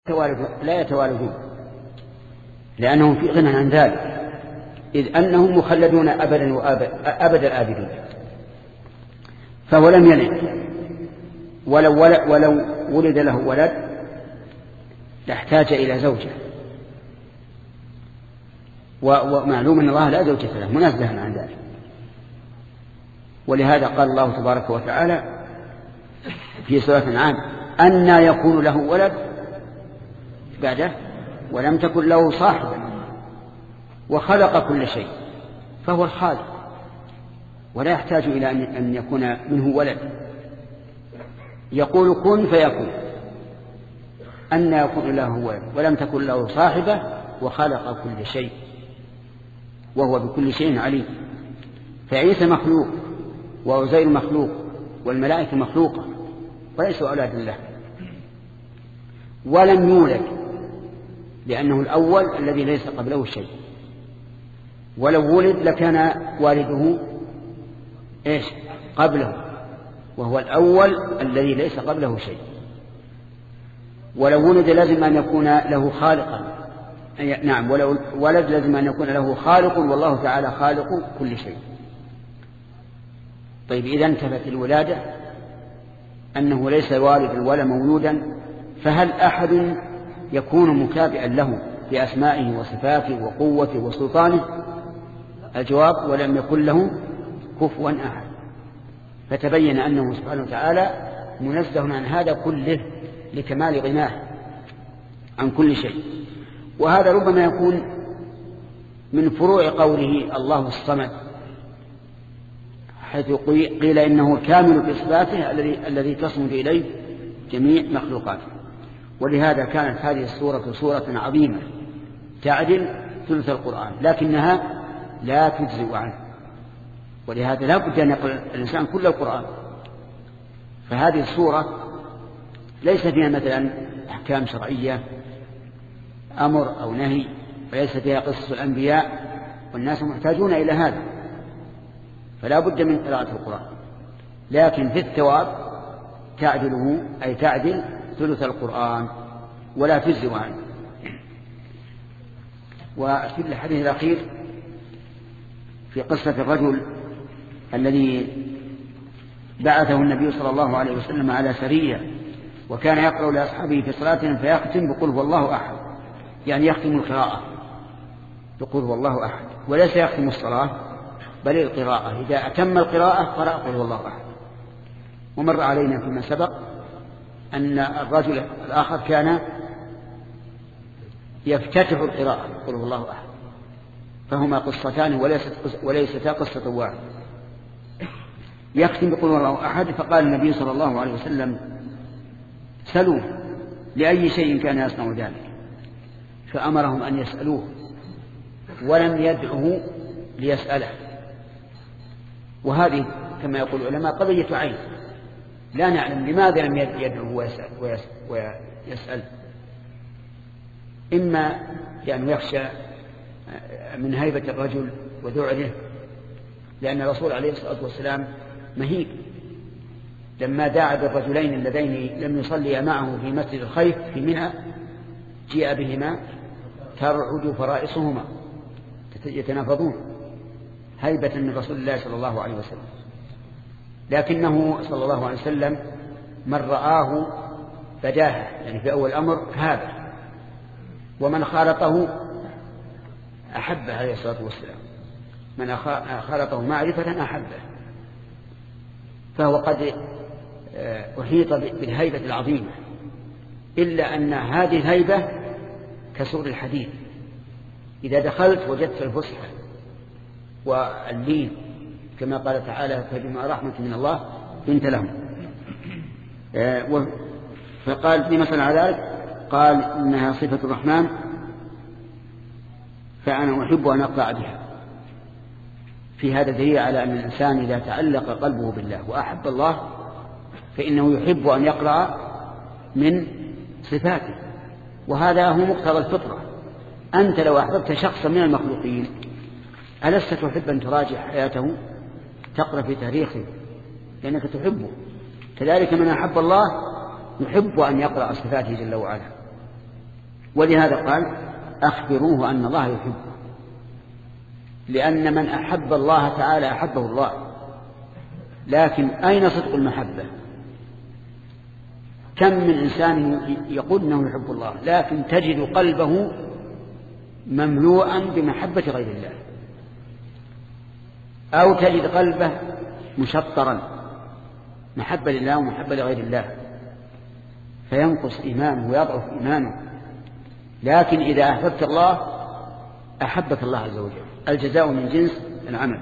لا يتوالدون لأنهم في غنى عن ذلك، إذ أنهم مخلدون أبدا أبد الآبدين. فهو لم يلد، ولو ولد له ولد لاحتاج إلى زوجة، ومعلوم أن الله لا زوجة له منزها عن ذلك. ولهذا قال الله تبارك وتعالى في سورة الأنعام: أنى يكون له ولد بعده ولم تكن له صاحبة وخلق كل شيء. فهو الخالق ولا يحتاج إلى أن يكون منه ولد، يقول كن فيكون. أنى يكون له ولد ولم تكن له صاحبة وخلق كل شيء وهو بكل شيء عليم. فعيسى مخلوق وعزير مخلوق والملائكة مخلوقة وليسوا أولاد الله. ولم يولد لأنه الأول الذي ليس قبله شيء، ولو ولد لكان والده قبله، وهو الأول الذي ليس قبله شيء. ولو ولد لازم أن يكون له خالقا، نعم، ولو ولد لازم أن يكون له خالق، والله تعالى خالق كل شيء. طيب، إذا انتفت الولادة أنه ليس والدا ولا مولودا، فهل أحد يكون مكافئا له في أسمائه وصفاته وقوته وسلطانه؟ الجواب: ولم يكن له كفوا أحد. فتبين أنه سبحانه وتعالى منزه عن هذا كله لكمال غناه عن كل شيء. وهذا ربما يكون من فروع قوله الله الصمد، حيث قيل إنه الكامل في صفاته الذي تصمد إليه جميع مخلوقاته. ولهذا كانت هذه السورة سورة عظيمة تعدل ثلث القرآن، لكنها لا تجزئ عنه، ولهذا لا بد أن يقرأ الإنسان كل القرآن. فهذه السورة ليس فيها مثلا أحكام شرعية أمر أو نهي، وليس فيها قصص الأنبياء، والناس محتاجون إلى هذا، فلا بد من قراءة القرآن. لكن في الثواب تعدله، أي تعدل ثلث القرآن ولا تجزئ عنه. وفي الحديث الأخير في قصة الرجل الذي بعثه النبي صلى الله عليه وسلم على سرية، وكان يقرأ لأصحابه في صلاتهم فيختم بقل هو الله أحد، يعني يختم القراءة بقل هو الله أحد، وليس يختم الصلاة بل القراءة. إذا أتم القراءة قرأ قل هو الله أحد. ومر علينا فيما سبق أن الرجل الآخر كان يفتتح القراءة قل هو الله أحد، فهما قصتان وليستا قصة واحدة. يختم بقل هو الله أحد، فقال النبي صلى الله عليه وسلم: سلوه لأي شيء كان يصنع ذلك، فأمرهم أن يسألوه ولم يدعه ليسأله. وهذه كما يقول العلماء قضية عين، لا نعلم لماذا لم يدعه ويسأل. إما لأنه يخشى من هيبة الرجل وذعره، لأن الرسول عليه الصلاة والسلام مهيب لما دعا بالرجلين اللذين لم يصليا معه في مسجد الخيف في منى، جاء بهما ترعد فرائصهما يتنافضون هيبة من رسول الله صلى الله عليه وسلم. لكنه صلى الله عليه وسلم من رآه بداهة، يعني في أول أمر هذا، ومن خالطه أحبه عليه الصلاة والسلام، من خالطه معرفة أحبه. فهو قد أحيط بالهيبة العظيمة، إلا أن هذه الهيبة كسور الحديد، إذا دخلت وجدت الفسحة واللين، كما قال تعالى: فبما رحمة من الله لنت لهم. فقال في مثل على ذلك، قال: إنها صفة الرحمن فأنا أحب أن أقرأ بها. في هذا دليل على أن الإنسان إذا تعلق قلبه بالله وأحب الله فإنه يحب أن يقرأ من صفاته، وهذا هو مقتضى الفطرة. أنت لو أحببت شخصا من المخلوقين ألست تحب أن تراجع حياته، تقرأ في تاريخه لأنك تحبه؟ كذلك من أحب الله يحب أن يقرأ صفاته جل وعلا. ولهذا قال أخبروه أن الله يحبه، لأن من أحب الله تعالى أحبه الله. لكن أين صدق المحبة؟ كم من إنسان يقول أنه يحب الله لكن تجد قلبه مملوءا بمحبة غير الله، أو تجد قلبه مشطرا محبة لله ومحبة لغير الله، فينقص إيمانه ويضعف إيمانه. لكن إذا أحببت الله أحبك الله عز وجل، الجزاء من جنس العمل.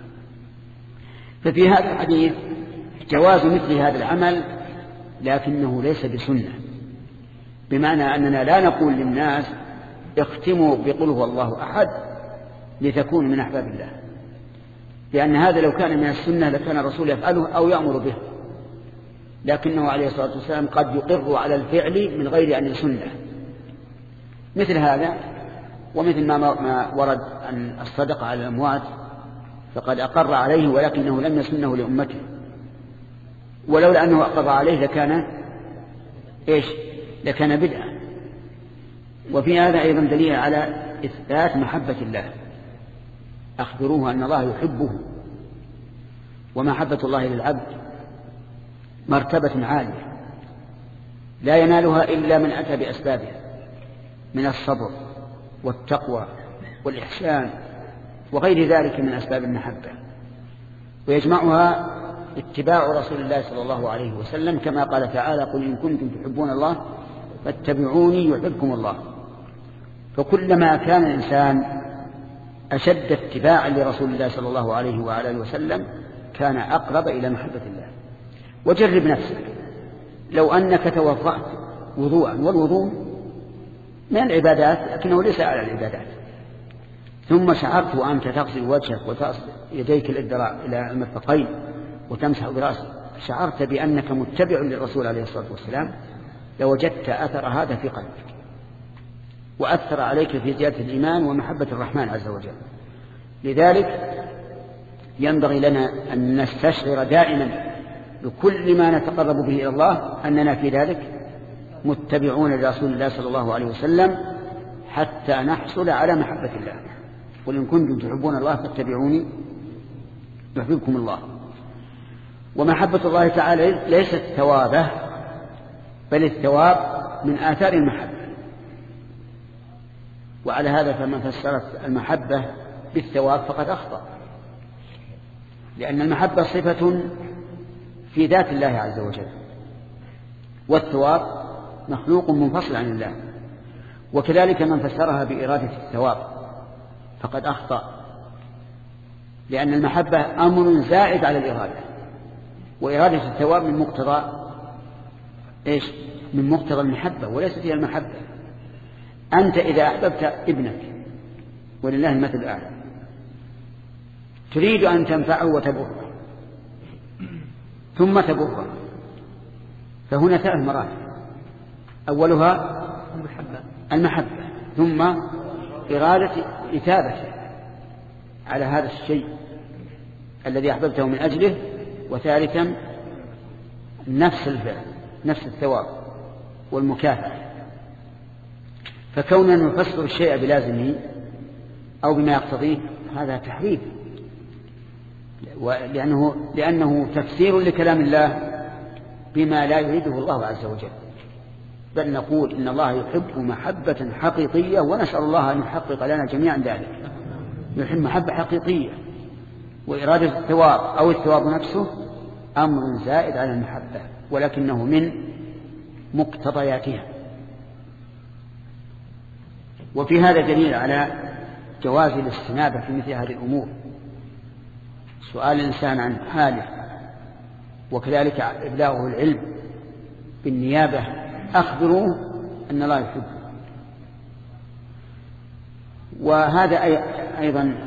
ففي هذا الحديث جواز مثل هذا العمل، لكنه ليس بسنة، بمعنى أننا لا نقول للناس اختموا بقل هو الله أحد لتكونوا من أحباب الله، لأن هذا لو كان من السنة لكان الرسول يفعله أو يأمر به، لكنه عليه الصلاة والسلام قد يقر على الفعل من غير أن يسنه. مثل هذا ومثل ما ورد عن الصدقة على الأموات، فقد أقر عليه ولكنه لم يسنه لأمته، ولولا أنه أقر عليه لكان بدعة. وفي هذا أيضا دليل على إثبات محبة الله. أخبروه أن الله يحبه. ومحبة الله للعبد مرتبة عالية لا ينالها إلا من أتى بأسبابها من الصبر والتقوى والإحسان وغير ذلك من أسباب المحبة، ويجمعها اتباع رسول الله صلى الله عليه وسلم، كما قال تعالى: قل إن كنتم تحبون الله فاتبعوني يحببكم الله. فكلما كان الإنسان أشد اتباعا لرسول الله صلى الله عليه وآله وسلم كان أقرب إلى محبة الله. وجرب نفسك، لو أنك توضأت وضوءا، والوضوء من العبادات لكنه ليس على العبادات، ثم شعرت وأنت تغسل وجهك وتغسل يديك إلى المرفقين وتمسح برأسك، شعرت بأنك متبع للرسول عليه الصلاة والسلام، لوجدت أثر هذا في قلبك وأثر عليك في زيادة الإيمان ومحبة الرحمن عز وجل. لذلك ينبغي لنا أن نستشعر دائما بكل ما نتقرب به إلى الله أننا في ذلك متبعون لرسول الله صلى الله عليه وسلم حتى نحصل على محبة الله. قل إن كنتم تحبون الله فاتبعوني يحببكم الله. ومحبة الله تعالى ليست ثوابه، بل الثواب من آثار المحبة. وعلى هذا فمن فسرت المحبة بالثواب فقد أخطأ، لأن المحبة صفة في ذات الله عز وجل، والثواب مخلوق منفصل عن الله. وكذلك من فسرها بإرادة الثواب فقد أخطأ، لأن المحبة أمر زائد على الإرادة، وإرادة الثواب من مقتضى من مقتضى المحبة، وليست هي المحبة. أنت إذا أحببت ابنك، ولله المثل الأعلى، تريد أن تنفعه وتبره ثم تبره، فهنا 3 مراحل: أولها المحبة، ثم إرادة إثابته على هذا الشيء الذي أحببته من أجله، وثالثا نفس الفعل، نفس الثواب والمكافأة. فكوننا نفسر الشيء بلازمه أو بما يقتضيه هذا تحريف، لأنه تفسير لكلام الله بما لا يريده الله عز وجل. بل نقول إن الله يحب محبة حقيقية، ونسأل الله أن يحقق لنا جميعا ذلك. يحب محبة حقيقية، وإرادة الثواب أو الثواب نفسه أمر زائد على المحبة، ولكنه من مقتضياتها. وفي هذا دليل على جواز الاستنابة في مثل هذه الأمور، سؤال الإنسان عن حاله، وكذلك إبلاغه العلم بالنيابة: أخبروه أن الله يحبه. وهذا أيضا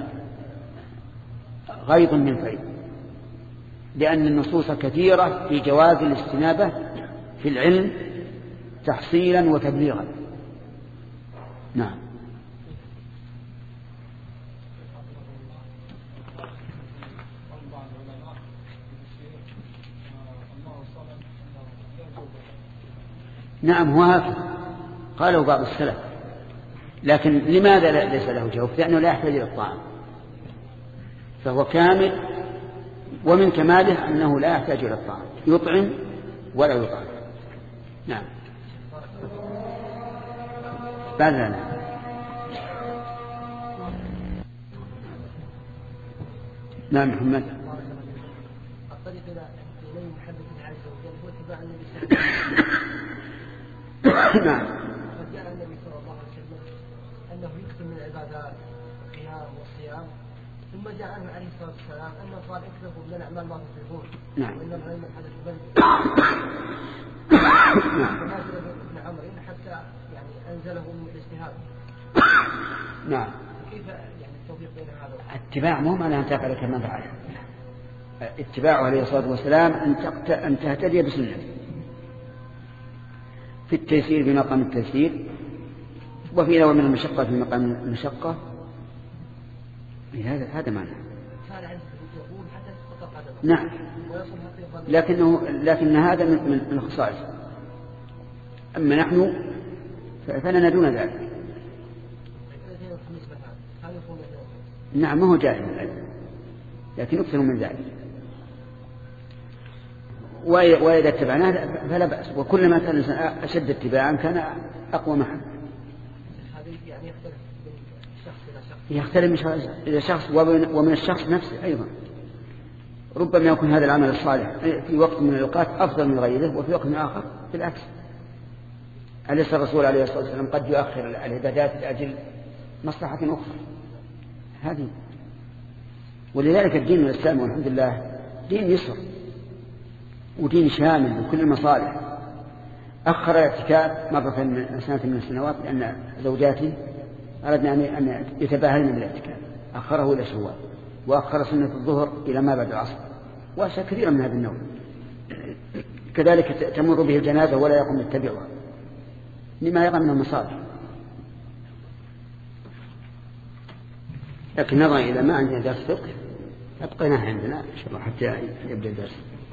غيض من فيض، لأن النصوص كثيرة في جواز الاستنابة في العلم تحصيلا وتبليغا. نعم. نعم، هو هكذا قاله بعض السلف، لكن لماذا ليس له جوف؟ لأنه لا يحتاج إلى الطعام، فهو كامل، ومن كماله أنه لا يحتاج إلى الطعام، يطعم ولا يطعم. نعم. بعد ذلك نعم محمد. الطريق إلى محبة الله عز وجل هو اتباع النبي صلى الله عليه وسلم. نعم. قد جاء النبي صلى الله عليه وسلم أنه يكثر من العبادات والقيام والصيام، ثم جاء عنه عليه الصلاة والسلام أنه قال اكثروا من الأعمال ما تطيقون. نعم. وإن العلم حدث بلد. فما جاء ابن عمرو حتى يعني أنزله من الاجتهاد. نعم. كيف يعني التوفيق بين هذا؟ اتباع مو معناه أن تفعل كما فعل. اتباعه عليه الصلاة والسلام أن تهتدي بسنته في التيسير في مقام التيسير، وفي نوع من المشقة في مقام المشقة. هذا معنى. نعم. لكن هذا من خصائص. أما نحن فلنا دون ذلك. نعم ما هو جائز لكن أكثر من ذلك، وإذا اتبعناه فلا بأس، وكلما كان الإنسان أشد اتباعا كان أقوى محبة. يختلف من شخص إلى شخص ومن الشخص نفسه أيضا. ربما يكون هذا العمل الصالح في وقت من الأوقات أفضل من غيره، وفي وقت آخر بالعكس. أليس الرسول عليه الصلاة والسلام قد يؤخر العبادات لأجل مصلحة أخرى؟ هذه. ولذلك الدين الإسلامي والحمد لله دين يسر ودين شامل لكل المصالح. أخر الاعتكاف مرة من سنة من السنوات لأن زوجاتي أردنا أن يتباهلن بالاعتكاف، أخره إلى شوال، وأخر سنة الظهر إلى ما بعد العصر، وأشياء كثيرة من هذا النوع. كذلك تمر به الجنازة ولا يقوم يتبعها لما يرى من المصالح. لكن نظرا إلى ما عندنا درس فقه أبقيناه عندنا إن شاء الله حتى يبدأ الدرس.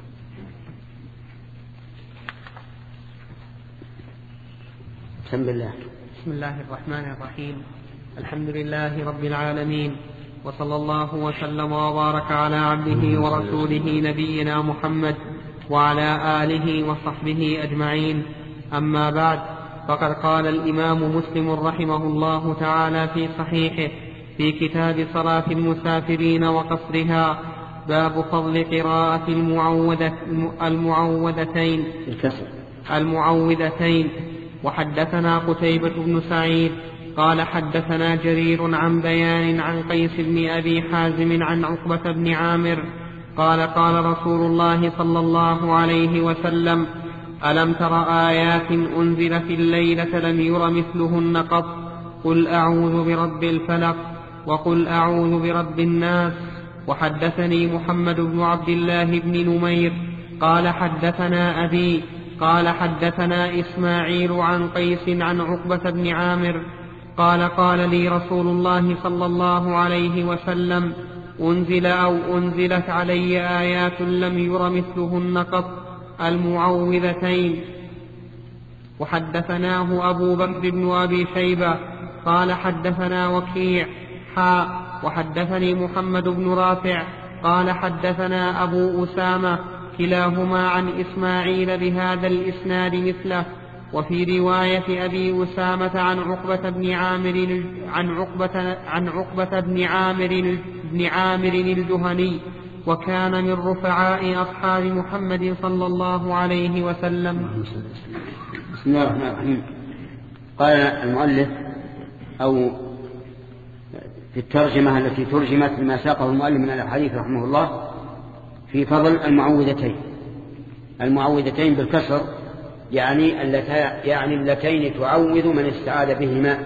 بسم الله. بسم الله الرحمن الرحيم. الحمد لله رب العالمين، وصلى الله وسلم وبارك على عبده ورسوله نبينا محمد وعلى آله وصحبه أجمعين. أما بعد، فقد قال الإمام مسلم رحمه الله تعالى في صحيحه في كتاب صلاة المسافرين وقصرها: باب فضل قراءة المعوذتين. وحدثنا قتيبة بن سعيد قال حدثنا جرير عن بيان عن قيس بن أبي حازم عن عقبة بن عامر قال قال رسول الله صلى الله عليه وسلم: ألم تر آيات أنزلت الليلة لم ير مثلهن قط، قل أعوذ برب الفلق وقل أعوذ برب الناس. وحدثني محمد بن عبد الله بن نمير قال حدثنا أبي قال حدثنا إسماعيل عن قيس عن عقبة بن عامر قال قال لي رسول الله صلى الله عليه وسلم: أنزل أو أنزلت علي آيات لم ير مثلهن قط، المعوذتين. وحدثناه أبو بكر بن أبي شيبة قال حدثنا وكيع وحدثني محمد بن رافع قال حدثنا أبو أسامة كلاهما عن إسماعيل بهذا الإسناد مثله. وفي رواية أبي أسامة عن عقبة بن عامر الجهني، وكان من رفعاء أصحاب محمد صلى الله عليه وسلم. بسم الله الرحمن الرحيم. قال المؤلف أو في الترجمة التي ترجمت لما ساقه المؤلف من الحديث رحمه الله في فضل المعوذتين بالكسر، يعني اللتين تعوذ من استعاذ بهما،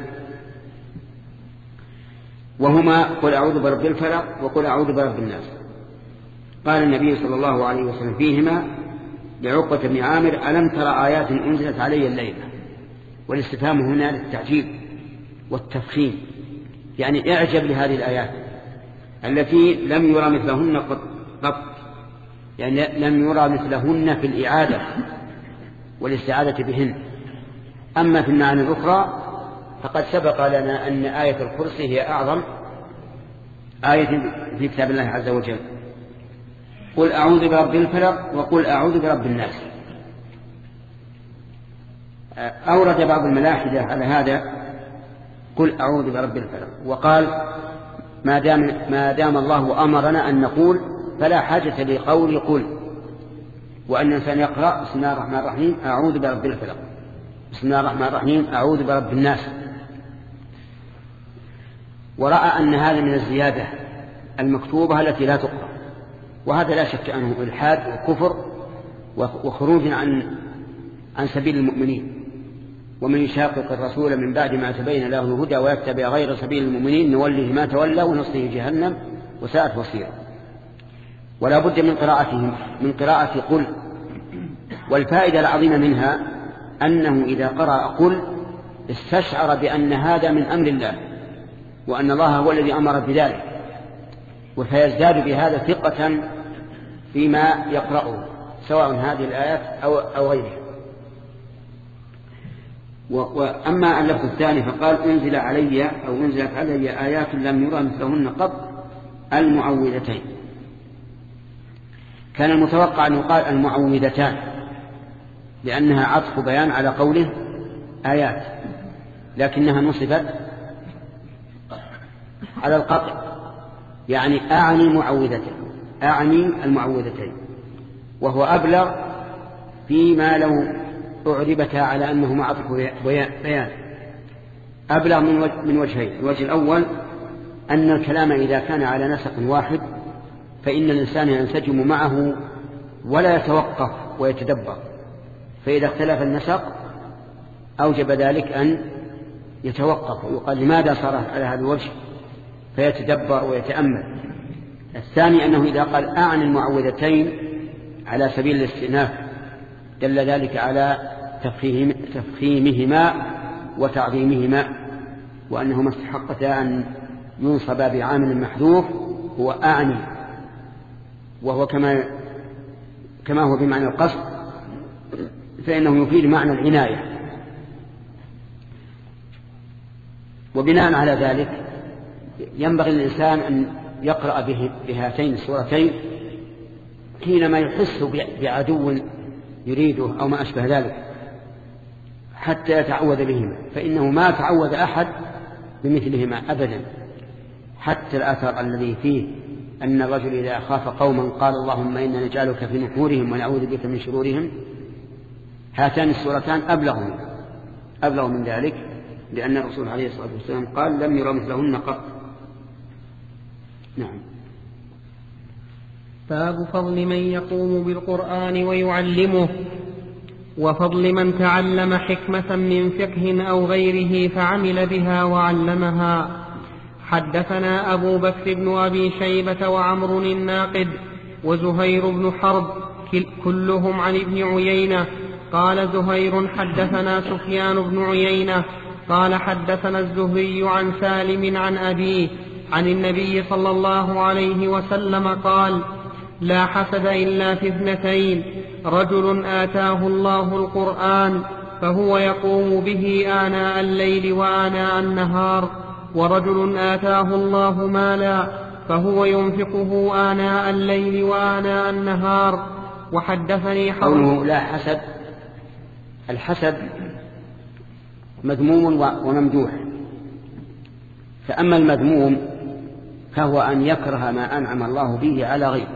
وهما قل أعوذ برب الفلق وقل أعوذ برب الناس. قال النبي صلى الله عليه وسلم فيهما لعقبة بن عامر: ألم ترى آيات أنزلت علي الليلة؟ والاستفهام هنا للتعجيب والتفخيم، يعني اعجب لهذه الآيات التي لم يرى مثلهن قط، يعني لم يرى مثلهن في الإعادة والاستعادة بهن. أما في المعاني الأخرى فقد سبق لنا أن آية الكرسي هي أعظم آية في كتاب الله عز وجل. قل أعوذ برب الفلق وقل أعوذ برب الناس. أورد بعض الملاحدة على هذا قل أعوذ برب الفلق، وقال ما دام الله أمرنا أن نقول فلا حاجة لقول قل، وأن الإنسان يقرأ بسم الله الرحمن الرحيم أعوذ برب الفلق، بسم الله الرحمن الرحيم أعوذ برب الناس. ورأى أن هذا من الزيادة المكتوبة التي لا تقرأ، وهذا لا شك أنه إلحاد وكفر وخروج عن سبيل المؤمنين. ومن يشاقق الرسول من بعد ما تبين له الهدى ويتبع غير سبيل المؤمنين نوله ما تولى ونصله جهنم وساءت مصيره. ولا بد من قراءة قل. والفائدة العظيمة منها أنه إذا قرأ قل استشعر بأن هذا من أمر الله، وأن الله هو الذي أمر بذلك، وفيزداد بهذا ثقة فيما يقرأه سواء هذه الآيات أو غيرها. وأما اللفظ الثاني فقال أنزلت علي آيات لم يرى مثلهن قط المعوذتين. كان المتوقع أن يقال المعوذتان لأنها عطف بيان على قوله آيات، لكنها نصبت على القطع، يعني أعني المعوذتين، وهو أبلغ فيما لو أعربتا على أنه معطف بيان. أبلغ من وجهين. الوجه الأول أن الكلام إذا كان على نسق واحد فإن الإنسان ينسجم معه ولا يتوقف ويتدبر، فإذا اختلف النسق أوجب ذلك أن يتوقف ويقال لماذا صار على هذا الوجه، فيتدبر ويتأمل. الثاني أنه إذا قال أعني المعوذتين على سبيل الاستئناف دل ذلك على تفخيمهما وتعظيمهما، وأنهما استحقتا أن ينصب بعامل محذوف هو أعني، وهو كما هو بمعنى القصد فإنه يفيد معنى العناية. وبناء على ذلك ينبغي للإنسان أن يقرأ بهاتين السورتين حينما يحس بعدو يريده أو ما أشبه ذلك حتى يتعوذ بهما، فإنه ما تعوذ أحد بمثلهما أبدا. حتى الأثر الذي فيه أن الرجل إذا خاف قوما قال اللهم إنا نجعلك في نحورهم ونعوذ بك من شرورهم، هاتان السورتان أبلغ من ذلك، لأن الرسول عليه الصلاة والسلام قال لم يرى مثلهن قط. نعم. باب فضل من يقوم بالقرآن ويعلمه، وفضل من تعلم حكمة من فقه أو غيره فعمل بها وعلمها. حدثنا أبو بكر بن أبي شيبة وعمر الناقد وزهير بن حرب كلهم عن ابن عيينة. قال زهير حدثنا سفيان بن عيينة قال حدثنا الزهري عن سالم عن أبيه عن النبي صلى الله عليه وسلم قال لا حسد إلا في اثنتين: رجل آتاه الله القرآن فهو يقوم به آناء الليل وآناء النهار، ورجل آتاه الله مالا فهو ينفقه آناء الليل وآناء النهار. وحدثني قوله لا حسد، الحسد مذموم وممدوح، فأما المذموم فهو أن يكره ما أنعم الله به على غيره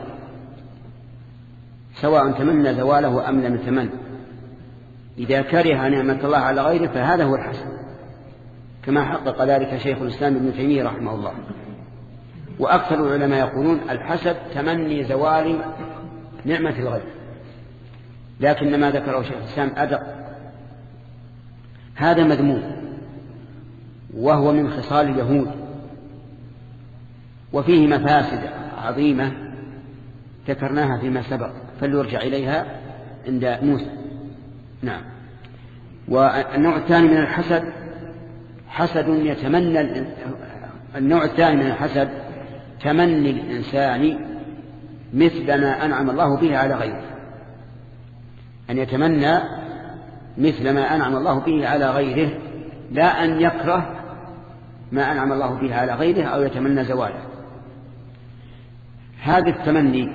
سواء تمنى زواله أم لم يتمنى. إذا كره نعمة الله على غيره فهذا هو الحسد، كما حقق ذلك شيخ الإسلام ابن تيمية رحمه الله. وأكثر العلماء يقولون الحسد تمني زوال نعمة الغير، لكن ما ذكره شيخ الإسلام أدق. هذا مذموم وهو من خصال اليهود، وفيه مفاسد عظيمة ذكرناها فيما سبق فليرجع إليها عند موسى. نعم. والنوع الثاني من الحسد حسد يتمنى، النوع الثاني من الحسد تمني الإنسان مثل ما أنعم الله به على غيره، أن يتمنى مثل ما أنعم الله به على غيره لا أن يكره ما أنعم الله به على غيره أو يتمنى زواله. هذا التمني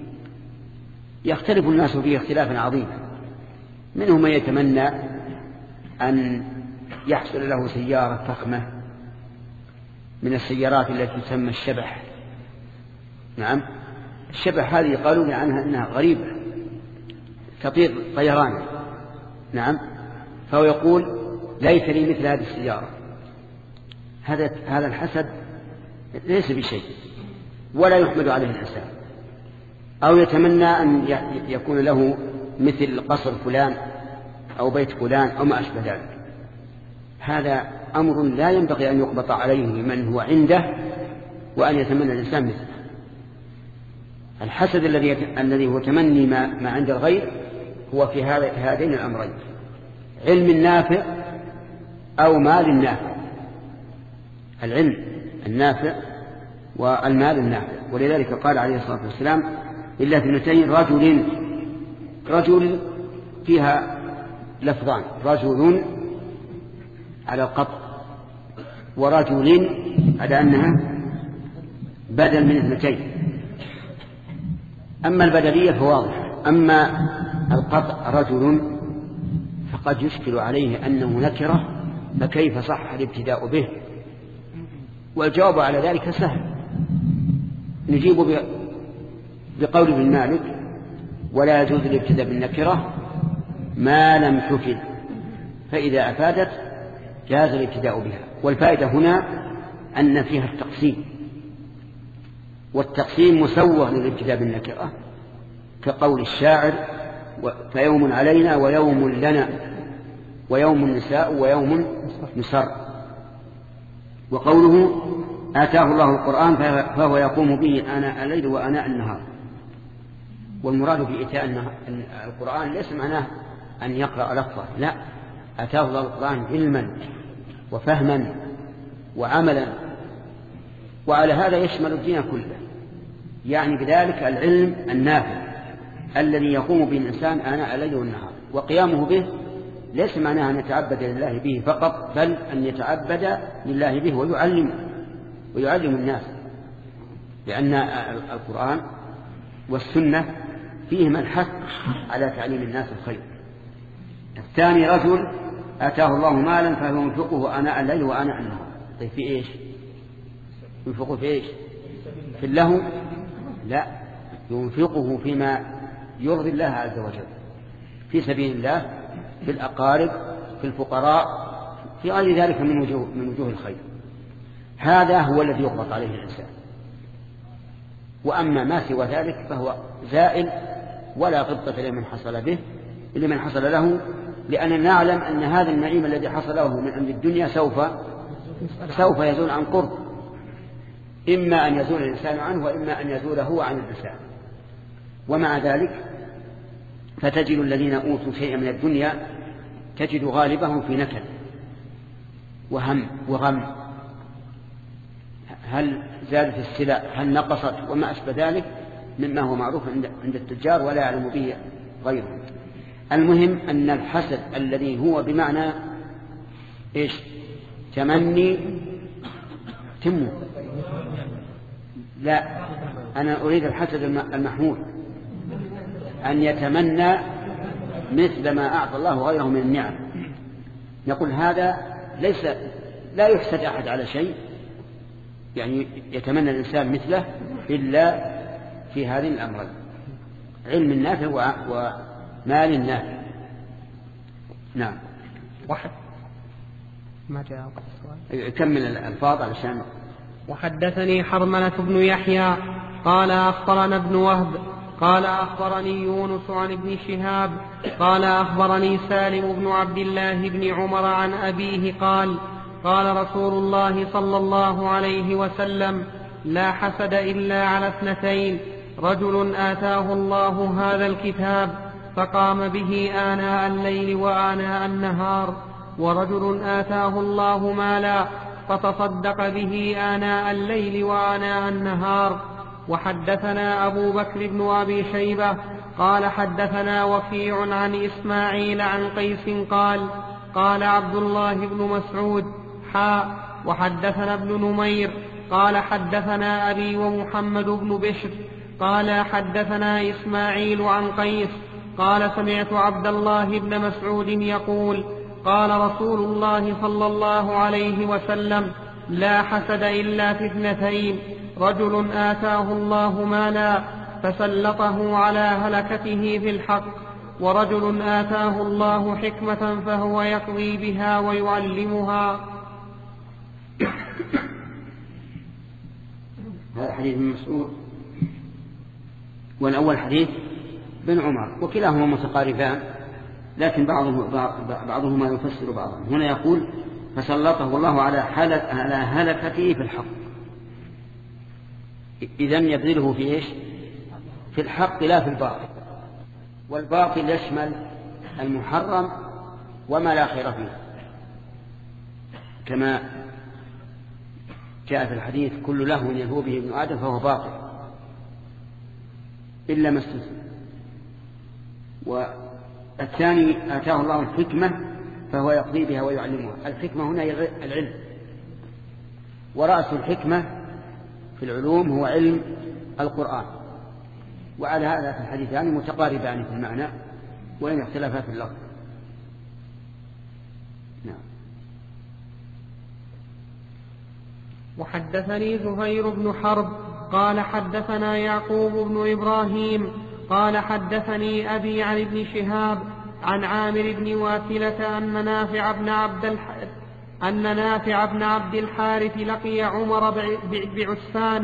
يختلف الناس فيه اختلافا عظيما، منهم من يتمنى أن يحصل له سيارة فخمة من السيارات التي تسمى الشبح. نعم، الشبح هذه قالوا عنها أنها غريبة تطير طيران. نعم، فهو يقول ليس لي مثل هذه السيارة. هذا الحسد ليس بشيء ولا يحمد عليه الإنسان. أو يتمنى أن يكون له مثل قصر فلان أو بيت فلان أو ما أشبه ذلك. هذا أمر لا ينبغي أن يقبط عليه من هو عنده وأن يتمنى الإنسان مثله. الحسد الذي هو تمني ما عند الغير هو في هذين الأمرين: علم نافع أو مال نافع. العلم النافع والمال النافع. ولذلك قال عليه الصلاة والسلام: إلا اثنتين، رجل فيها لفظان: رجل على القطع، ورجل على أنها بدل من اثنتين. أما البدلية فواضحة، أما القطع رجل فقد يشكل عليه أنه نكرة، فكيف صح الابتداء به؟ والجواب على ذلك سهل، نجيب بقول ابن مالك: ولا يجوز الابتداء بالنكرة ما لم تفد، فإذا أفادت جاز الابتداء بها. والفائدة هنا أن فيها التقسيم، والتقسيم مسوغ للابتداء بالنكرة، كقول الشاعر: فيوم علينا ويوم لنا ويوم النساء ويوم نسر. وقوله: آتاه الله القرآن فهو يقوم به آناء الليل وآناء النهار. والمراد بإتاء القرآن ليس معناه أن يقرأ لفظه، لا، آتاه الله القرآن علما وفهما وعملا، وعلى هذا يشمل الدين كله. يعني بذلك العلم النافع الذي يقوم به الإنسان آناء الليل والنهار. وقيامه به ليس معناه أن يتعبد لله به فقط، بل أن يتعبد لله به ويعلم الناس، لأن القرآن والسنة فيهما الحث على تعليم الناس الخير. الثاني: رجل آتاه الله مالا فهو ينفقه آناء الليل وآناء النهار. طيب في إيش؟ ينفقه في إيش؟ في اللهو؟ لا، ينفقه فيما يرضي الله عز وجل، في سبيل الله، في الأقارب، في الفقراء، في غير ذلك من وجوه الخير. هذا هو الذي يقبط عليه الإنسان. وأما ما سوى ذلك فهو زائل ولا غبطة لمن حصل له، لأننا نعلم أن هذا النعيم الذي حصل له من عند الدنيا سوف يزول عن قرب، إما أن يزول الإنسان عنه وإما أن يزول هو عن الإنسان. ومع ذلك فتجد الذين أوتوا شيئا من الدنيا تجد غالبهم في نكد وهم وغم. هل زادت السلع؟ هل نقصت؟ وما أشبه ذلك مما هو معروف عند التجار ولا يعلم به غيرهم. المهم أن الحسد الذي هو بمعنى إيش؟ تمني لا، أنا أريد الحسد المحمود، أن يتمنى مثل ما أعطى الله غيره من النعم. نقول هذا لا يحسد أحد على شيء، يعني يتمنى الإنسان مثله إلا في هذه الأمرين: علم النافع ومال النافع. نعم. واحد ما جاء السؤال. كمل الألفاظ علشان. وحدثني حرملة بن يحيى قال أخبرنا ابن وهب قال أخبرني يونس عن ابن شهاب قال أخبرني سالم بن عبد الله بن عمر عن أبيه قال: قال رسول الله صلى الله عليه وسلم: لا حسد إلا على اثنتين: رجل آتاه الله هذا الكتاب فقام به آناء الليل وآناء النهار، ورجل آتاه الله مالا فتصدق به آناء الليل وآناء النهار. وحدثنا أبو بكر بن أبي شيبة قال حدثنا وكيع عن إسماعيل عن قيس قال: قال عبد الله بن مسعود وحدثنا ابن نمير قال حدثنا أبي ومحمد بن بشر قال حدثنا إسماعيل عن قيس قال سمعت عبد الله بن مسعود يقول قال رسول الله صلى الله عليه وسلم لا حسد إلا في اثنتين رجل آتاه الله مالا فسلطه على هلكته في الحق ورجل آتاه الله حكمة فهو يقضي بها ويعلمها. هذا حديث ابن مسعود والأول حديث بن عمر وكلاهما متقاربان لكن بعضهما يفسر بعضا. هنا يقول فسلطه الله على هلكته في الحق، إذن يبذله في إيش؟ في الحق لا في الباطل، والباطل يشمل المحرم وما لا خير فيه كما جاء في الحديث كل لهو يلهو به ابن آدم فهو باطل إلا ما استثنى. والثاني آتاه الله الحكمة فهو يقضي بها ويعلمها. الحكمة هنا العلم، ورأس الحكمة في العلوم هو علم القرآن، وعلى هذا في الحديثان متقاربان في المعنى وإن اختلفا في اللفظ. نعم. وحدثني زهير بن حرب قال حدثنا يعقوب بن إبراهيم قال حدثني أبي عن ابن شهاب عن عامر بن واثلة أن نافع بن عبد الحارث لقي عمر بعسفان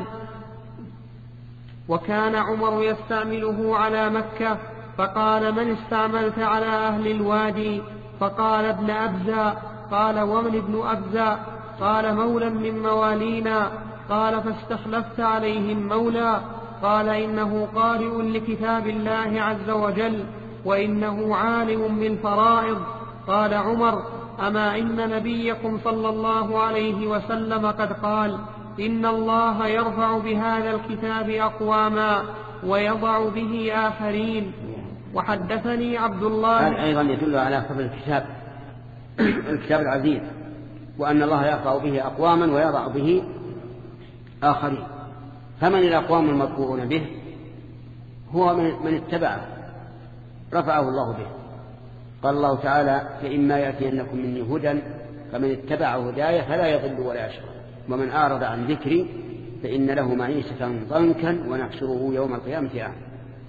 وكان عمر يستعمله على مكة فقال من استعملت على أهل الوادي؟ فقال ابن أبزة. قال ومن ابن أبزة؟ قال مولى من موالينا. قال فاستخلفت عليهم مولى؟ قال إنه قارئ لكتاب الله عز وجل وإنه عالم بالفرائض. قال عمر أما إن نبيكم صلى الله عليه وسلم قد قال إن الله يرفع بهذا الكتاب أقواما ويضع به آخرين. وحدثني عبد الله هذا أيضا يدل على فضل الكتاب العزيز وأن الله يرفع به أقواما ويضع به آخرين. فمن الأقوام المذكورون به؟ هو من اتبعه رفعه الله به. قال الله تعالى فإما يأتينكم مني هدى فمن اتبع هداي فلا يضل ولا يشقى ومن أعرض عن ذكري فإن له معيشة ضنكا ونحشره يوم القيامة أعمى.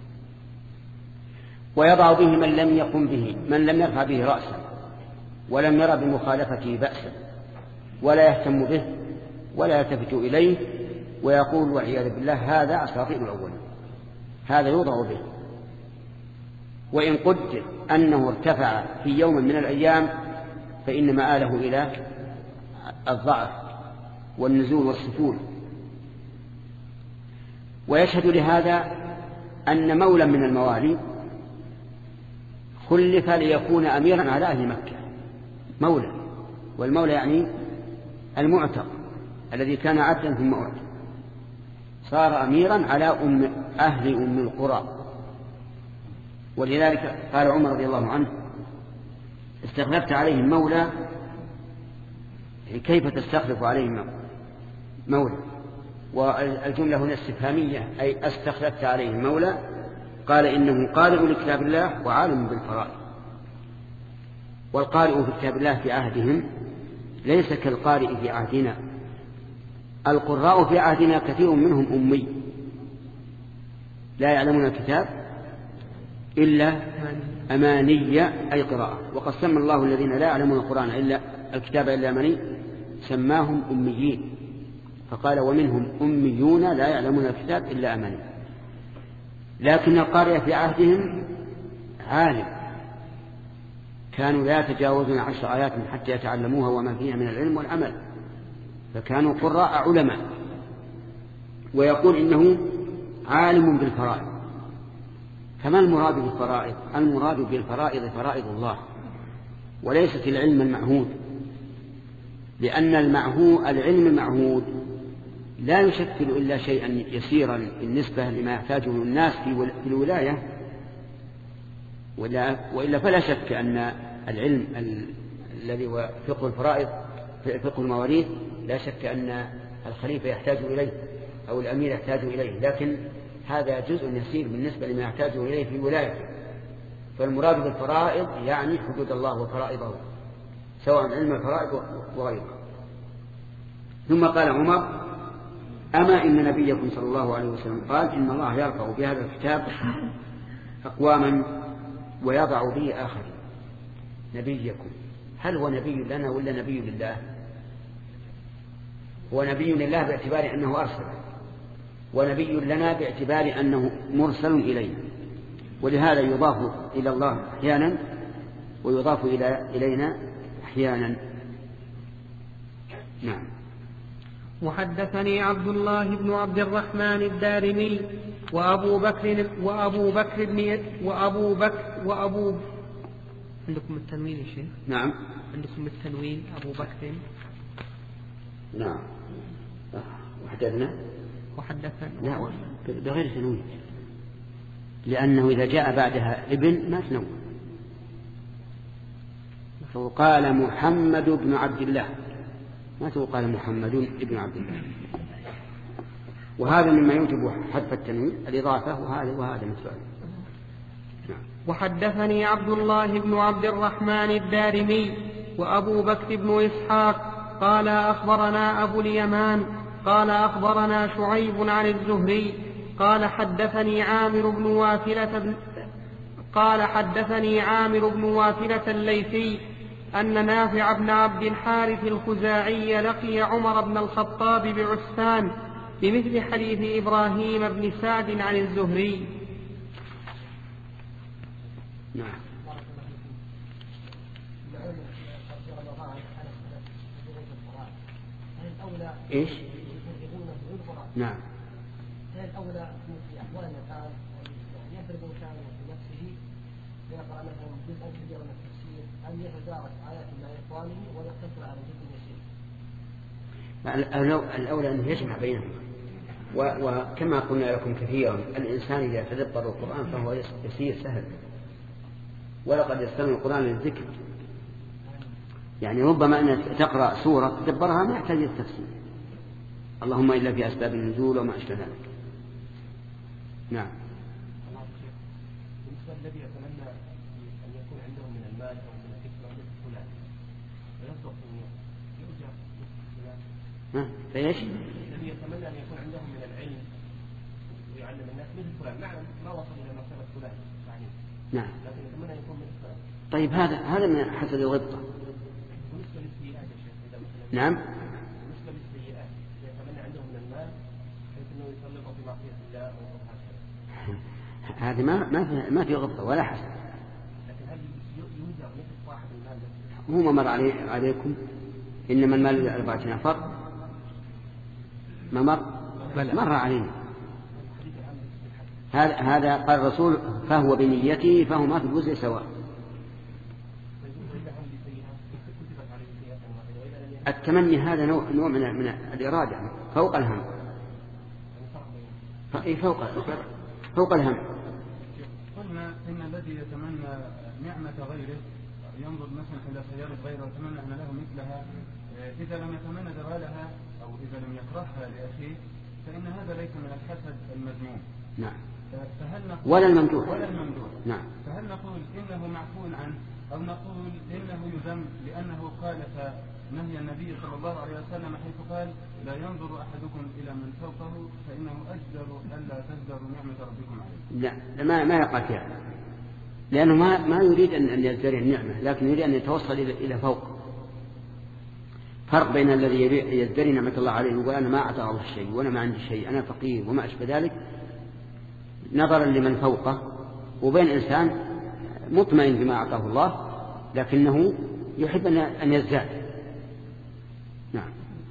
ويضع به من لم يقم به، من لم يرفع به رأسا ولم يرى بمخالفته بأسا ولا يهتم به ولا يلتفت إليه ويقول والعياذ بالله هذا أساطير الأولين. هذا يوضع به. وإن قدر أنه ارتفع في يوم من الأيام فإن مآله إلى الضعف والنزول والسفول. ويشهد لهذا أن مولا من الموالي خلف ليكون أميرا على أهل مكة. مولا، والمولى يعني المعتق الذي كان عبدا ثم أعتق، صار أميرا على أهل أم القرى. ولذلك قال عمر رضي الله عنه استخلفت عليهم مولى. كيف تستخلف عليهم مولى؟ والجملة هنا استفهامية أي استخلفت عليهم مولى. قال إنه قارئ لكتاب الله وعالم بالفرائض. والقارئ في كتاب الله في عهدهم ليس كالقارئ في عهدنا. القراء في عهدنا كثير منهم أمي لا يعلمون الكتاب إلا أماني أي قراءة. وقد سمى الله الذين لا يعلمون القرآن إلا الكتاب إلا أماني سماهم أميين، فقال ومنهم أميون لا يعلمون الكتاب إلا أماني. لكن القارئ في عهدهم عالم، كانوا لا يتجاوزون 10 آيات حتى يتعلموها وما فيها من العلم والعمل، فكانوا قراء علماء. ويقول إنه عالم بالفرائض. فما المراد بالفرائض؟ المراد بالفرائض فرائض الله وليست العلم المعهود، لأن العلم المعهود لا يشكل إلا شيئا يسيرا بالنسبة لما يحتاجه الناس في الولاية، وإلا فلا شك أن العلم الذي هو فقه الفرائض فقه المواريث، لا شك أن الخليفة يحتاج إليه أو الأمير يحتاج إليه، لكن هذا جزء يسير بالنسبة لما يحتاجه إليه في ولايته. فالمراد بالفرائض يعني حدود الله وفرائضه، سواء علم الفرائض وغيره. ثم قال عمر: أما إن نبيكم صلى الله عليه وسلم قال إن الله يرفع بهذا الكتاب أقواما ويضع به آخرين. نبيكم، هل هو نبي لنا ولا نبي لله؟ هو نبي لله باعتبار أنه أرسل، ونبي لنا باعتبار أنه مرسل إلينا، ولهذا يضاف إلى الله أحيانا ويضاف إلينا أحيانا. نعم. وحدثني عبد الله بن عبد الرحمن الدارمي وأبو بكر عندكم التنوين يا شيخ؟ نعم. عندكم التنوين أبو بكر. نعم. وحدثنا لا بغير تنوين، لأنه إذا جاء بعدها ابن ما تنوين. فقال محمد بن عبد الله، ما قال محمد بن عبد الله، وهذا مما يوجب حذف التنوين الإضافة، وهذا مثله. نعم. وحدثني عبد الله بن عبد الرحمن الدارمي وأبو بكر بن إسحاق قال أخبرنا أبو اليمان قال أخبرنا شعيب عن الزهري قال حدثني عامر بن واثلة الليثي أن نافع بن عبد الحارث الخزاعي لقي عمر بن الخطاب بعسفان بمثل حديث إبراهيم بن سعد عن الزهري. نعم. إيش؟ نعم. هل الأولى في أحوال الآن يفرض كان في نفسه ويقرأ لهم جزءا كبيرا من التفسير، أن يتدارك آيات مع إخوانه ويقتصر على جزء يسير؟ الأولى أن يجمع بينهم، وكما قلنا لكم كثيرا الإنسان إذا تدبر القرآن فهو يسير سهل، ولقد يسرنا القرآن للذكر. يعني ربما أن تقرأ سورة تدبرها ما يحتاج التفسير، اللهم إلا في أسباب النزول وما أشبه ذلك. نعم. بالنسبة للذي يتمنى أن يكون عنده من المال أو من الحكمة مثل فلان ويصدق يرجع مثل فلان. فإيش؟ الذي يتمنى أن يكون عنده من العلم ويعلم الناس مثل فلان، نعم ما وصل إلى مرتبة فلان يعني. نعم. لكن يتمنى أن يكون مثل فلان. طيب هذا من حسد الغبطة. بالنسبة للسيئات يا شيخ إذا مثلا. نعم. بالنسبة للسيئات إذا يتمنى عنده من المال بحيث إنه يسلطه في معصية الله أو هذه ما في غبطة ولا حسد. لكن هل يوزع مثل صاحب المال؟ هو ما مر عليكم إنما المال لأربعة نفر، ما مر علينا. هذا قال الرسول فهو بنيته فهما في الجزء سواء. التمني هذا نوع من الإرادة فوق الهم، فوق الهم. قلنا إن الذي يتمنى نعمة غيره ينظر مثلا إلى سيارة غيره ويتمنى أن له مثلها، إذا لم يتمنى زوالها أو إذا لم يكرهها لأخيه فإن هذا ليس من الحسد المذموم. نعم. فهل نقول ولا الممدوح. نعم. فهل نقول إنه معفو عنه أو نقول إنه يذم لأنه خالف نهي النبي صلى الله عليه وسلم حيث قال لا ينظر أحدكم إلى من فوقه فإنه أجدر ألا تزدروا نعمة ربكم عليه؟ لا ما يقع فيها، لأنه ما يريد أن يزدري النعمة، لكن يريد أن يتوصل إلى فوق. فرق بين الذي يزدري نعمة الله عليه ويقول أنا ما أعطى الله شيء وأنا ما عندي شيء أنا فقير وما أشبه ذلك نظرا لمن فوقه، وبين إنسان مطمئن بما أعطاه الله لكنه يحب أن يزداد. نعم.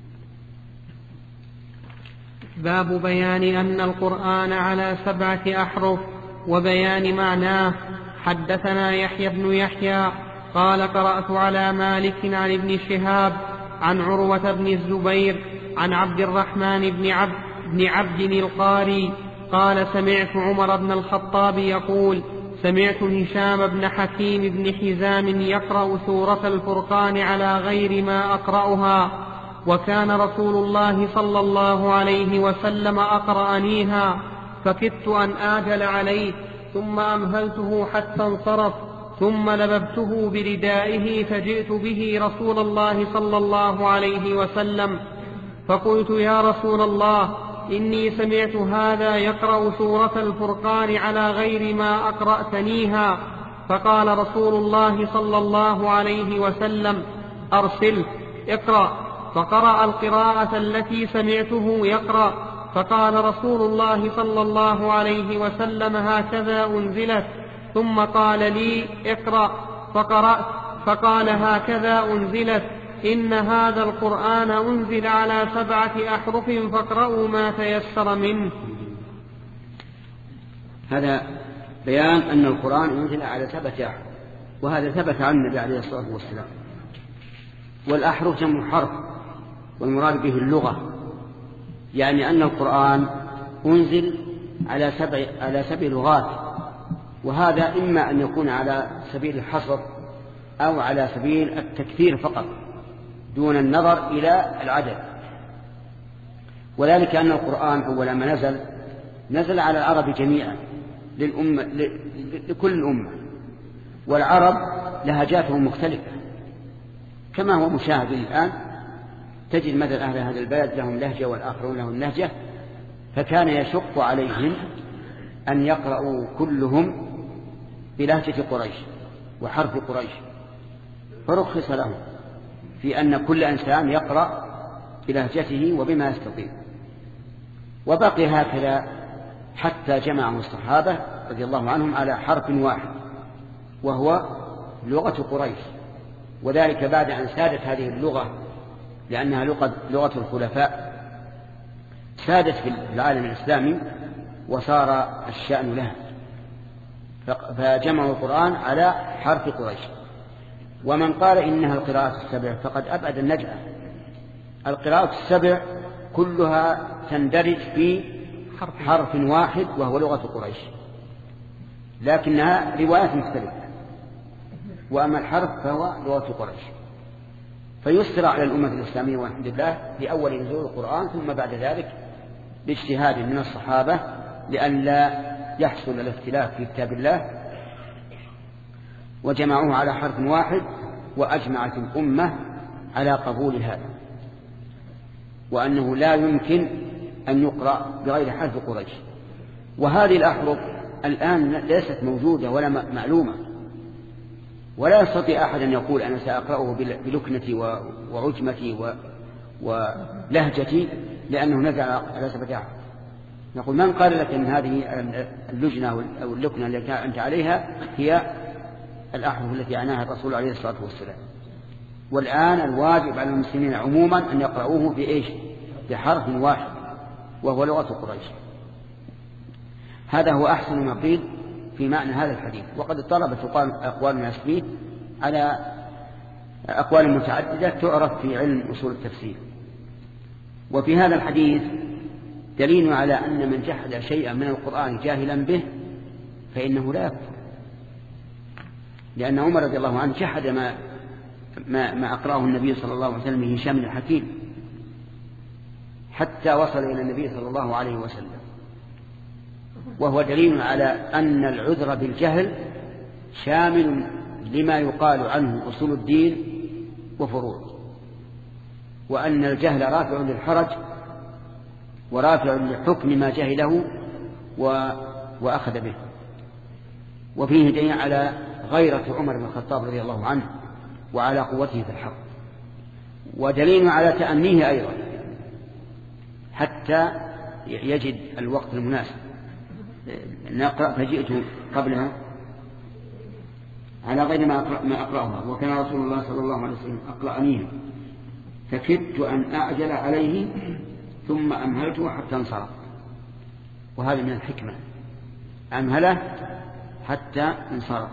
باب بيان أن القرآن على 7 أحرف وبيان معناه. حدثنا يحيى بن يحيى قال قرأت على مالك عن ابن شهاب عن عروة بن الزبير عن عبد الرحمن بن عبد القاري قال سمعت عمر بن الخطاب يقول سمعت هشام بن حكيم بن حزام يقرأ سورة الفرقان على غير ما أقرأها، وكان رسول الله صلى الله عليه وسلم أقرأنيها، فكدت أن آجل عليه، ثم أمهلته حتى انصرف، ثم لببته بردائه فجئت به رسول الله صلى الله عليه وسلم، فقلت يا رسول الله إني سمعت هذا يقرأ سورة الفرقان على غير ما أقرأتنيها. فقال رسول الله صلى الله عليه وسلم أرسل اقرأ، فقرأ القراءة التي سمعته يقرأ، فقال رسول الله صلى الله عليه وسلم هكذا أنزلت، ثم قال لي اقرأ، فقرأت، فقال هكذا أنزلت، إن هذا القرآن أنزل على 7 أحرف فاقرأوا ما تيسر منه. هذا بيان أن القرآن أنزل على 7 أحرف، وهذا ثبت عن النبي عليه الصلاة والسلام. والأحرف جمع حرف، والمراد به اللغة، يعني أن القرآن أنزل على 7 لغات، وهذا إما أن يكون على سبيل الحصر أو على سبيل التكثير فقط دون النظر إلى العدد. وذلك أن القرآن أول ما نزل على العرب جميعا لكل الأمة، والعرب لهجاتهم مختلفة كما هو مشاهد الآن. تجد مثل أهل هذا البلد لهم لهجة والآخرون لهم لهجة، فكان يشق عليهم أن يقرأوا كلهم بلهجة قريش وحرف قريش، فرخص لهم في أن كل إنسان يقرأ بلهجته وبما يستطيع. وبقي هكذا حتى جمعه الصحابة رضي الله عنهم على حرف واحد، وهو لغة قريش، وذلك بعد أن سادت هذه اللغة، لأنها لغة الخلفاء، سادت في العالم الإسلامي وصار الشأن لها، فجمعوا القرآن على حرف قريش. ومن قال إنها القراءة 7 فقد أبعد النجعة. القراءة 7 كلها تندرج في حرف واحد وهو لغة قريش، لكنها روايات مختلفة، وأما الحرف فهو لغة قريش. فيسر على الأمة الإسلامية والحمد لله لأول نزول القرآن، ثم بعد ذلك باجتهاد من الصحابة لأن لا يحصل الاختلاف في كتاب الله، وجمعوه على حرف واحد، وأجمعت الأمة على قبول هذا، وأنه لا يمكن أن يقرأ بغير حرف قريش. وهذه الأحرف الآن ليست موجودة ولا معلومة، ولا يستطيع أحد أن يقول أنا سأقرأه بلكنتي وعجمتي ولهجتي لأنه نزل على 7 أحرف. نقول من قال لك أن هذه اللجنة أو اللكنة التي أنت عليها هي الأحرف التي عناها الرسول عليه الصلاة والسلام؟ والآن الواجب على المسلمين عموما أن يقرأوه بإيش؟ بحرف واحد وهو لغة قريش. هذا هو أحسن ما قيل في معنى هذا الحديث. وقد اضطربت أقوال الناس فيه على أقوال متعددة تعرف في علم أصول التفسير. وفي هذا الحديث دليل على أن من جحد شيئا من القرآن جاهلا به فإنه لا يكفر، لأن عمر رضي الله عنه جحد ما أقرأه النبي صلى الله عليه وسلم هشام بن حكيم حتى وصل إلى النبي صلى الله عليه وسلم، وهو دليل على أن العذر بالجهل شامل لما يقال عنه أصول الدين وفروعه، وأن الجهل رافع للحرج ورافع لحكم ما جهله وأخذ به. وفيه دليل على غيرة عمر بن الخطاب رضي الله عنه وعلى قوته في الحق، ودليل على تأنيه أيضا حتى يجد الوقت المناسب. نقرأ فجئت قبلها على غير ما أقرأها، وكان رسول الله صلى الله عليه وسلم أقرأنيها فكدت أن أعجل عليه ثم أمهلته حتى انصرف. وهذا من الحكمة، أمهله حتى انصرف.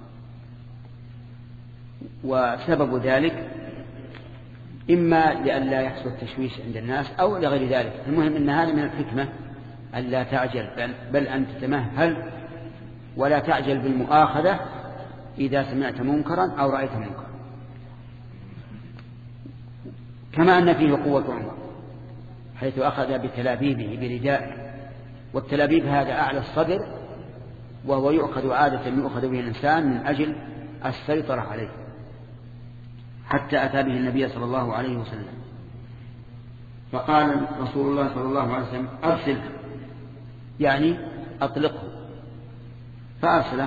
وسبب ذلك إما لئلا يحصل التشويش عند الناس أو لغير ذلك. المهم أن هذا من الحكمة ألا تعجل، بل أن تتمهل ولا تعجل بالمؤاخذة إذا سمعت منكرا أو رأيت منكرا. كما أن فيه قوة عمر حيث أخذ بتلابيبه بردائه، والتلابيب هذا أعلى الصدر، وهو يؤخذ عادة يؤخذ به الإنسان من أجل السيطرة عليه، حتى أتى به النبي صلى الله عليه وسلم. فقال رسول الله صلى الله عليه وسلم أرسله، يعني أطلقه، فأرسله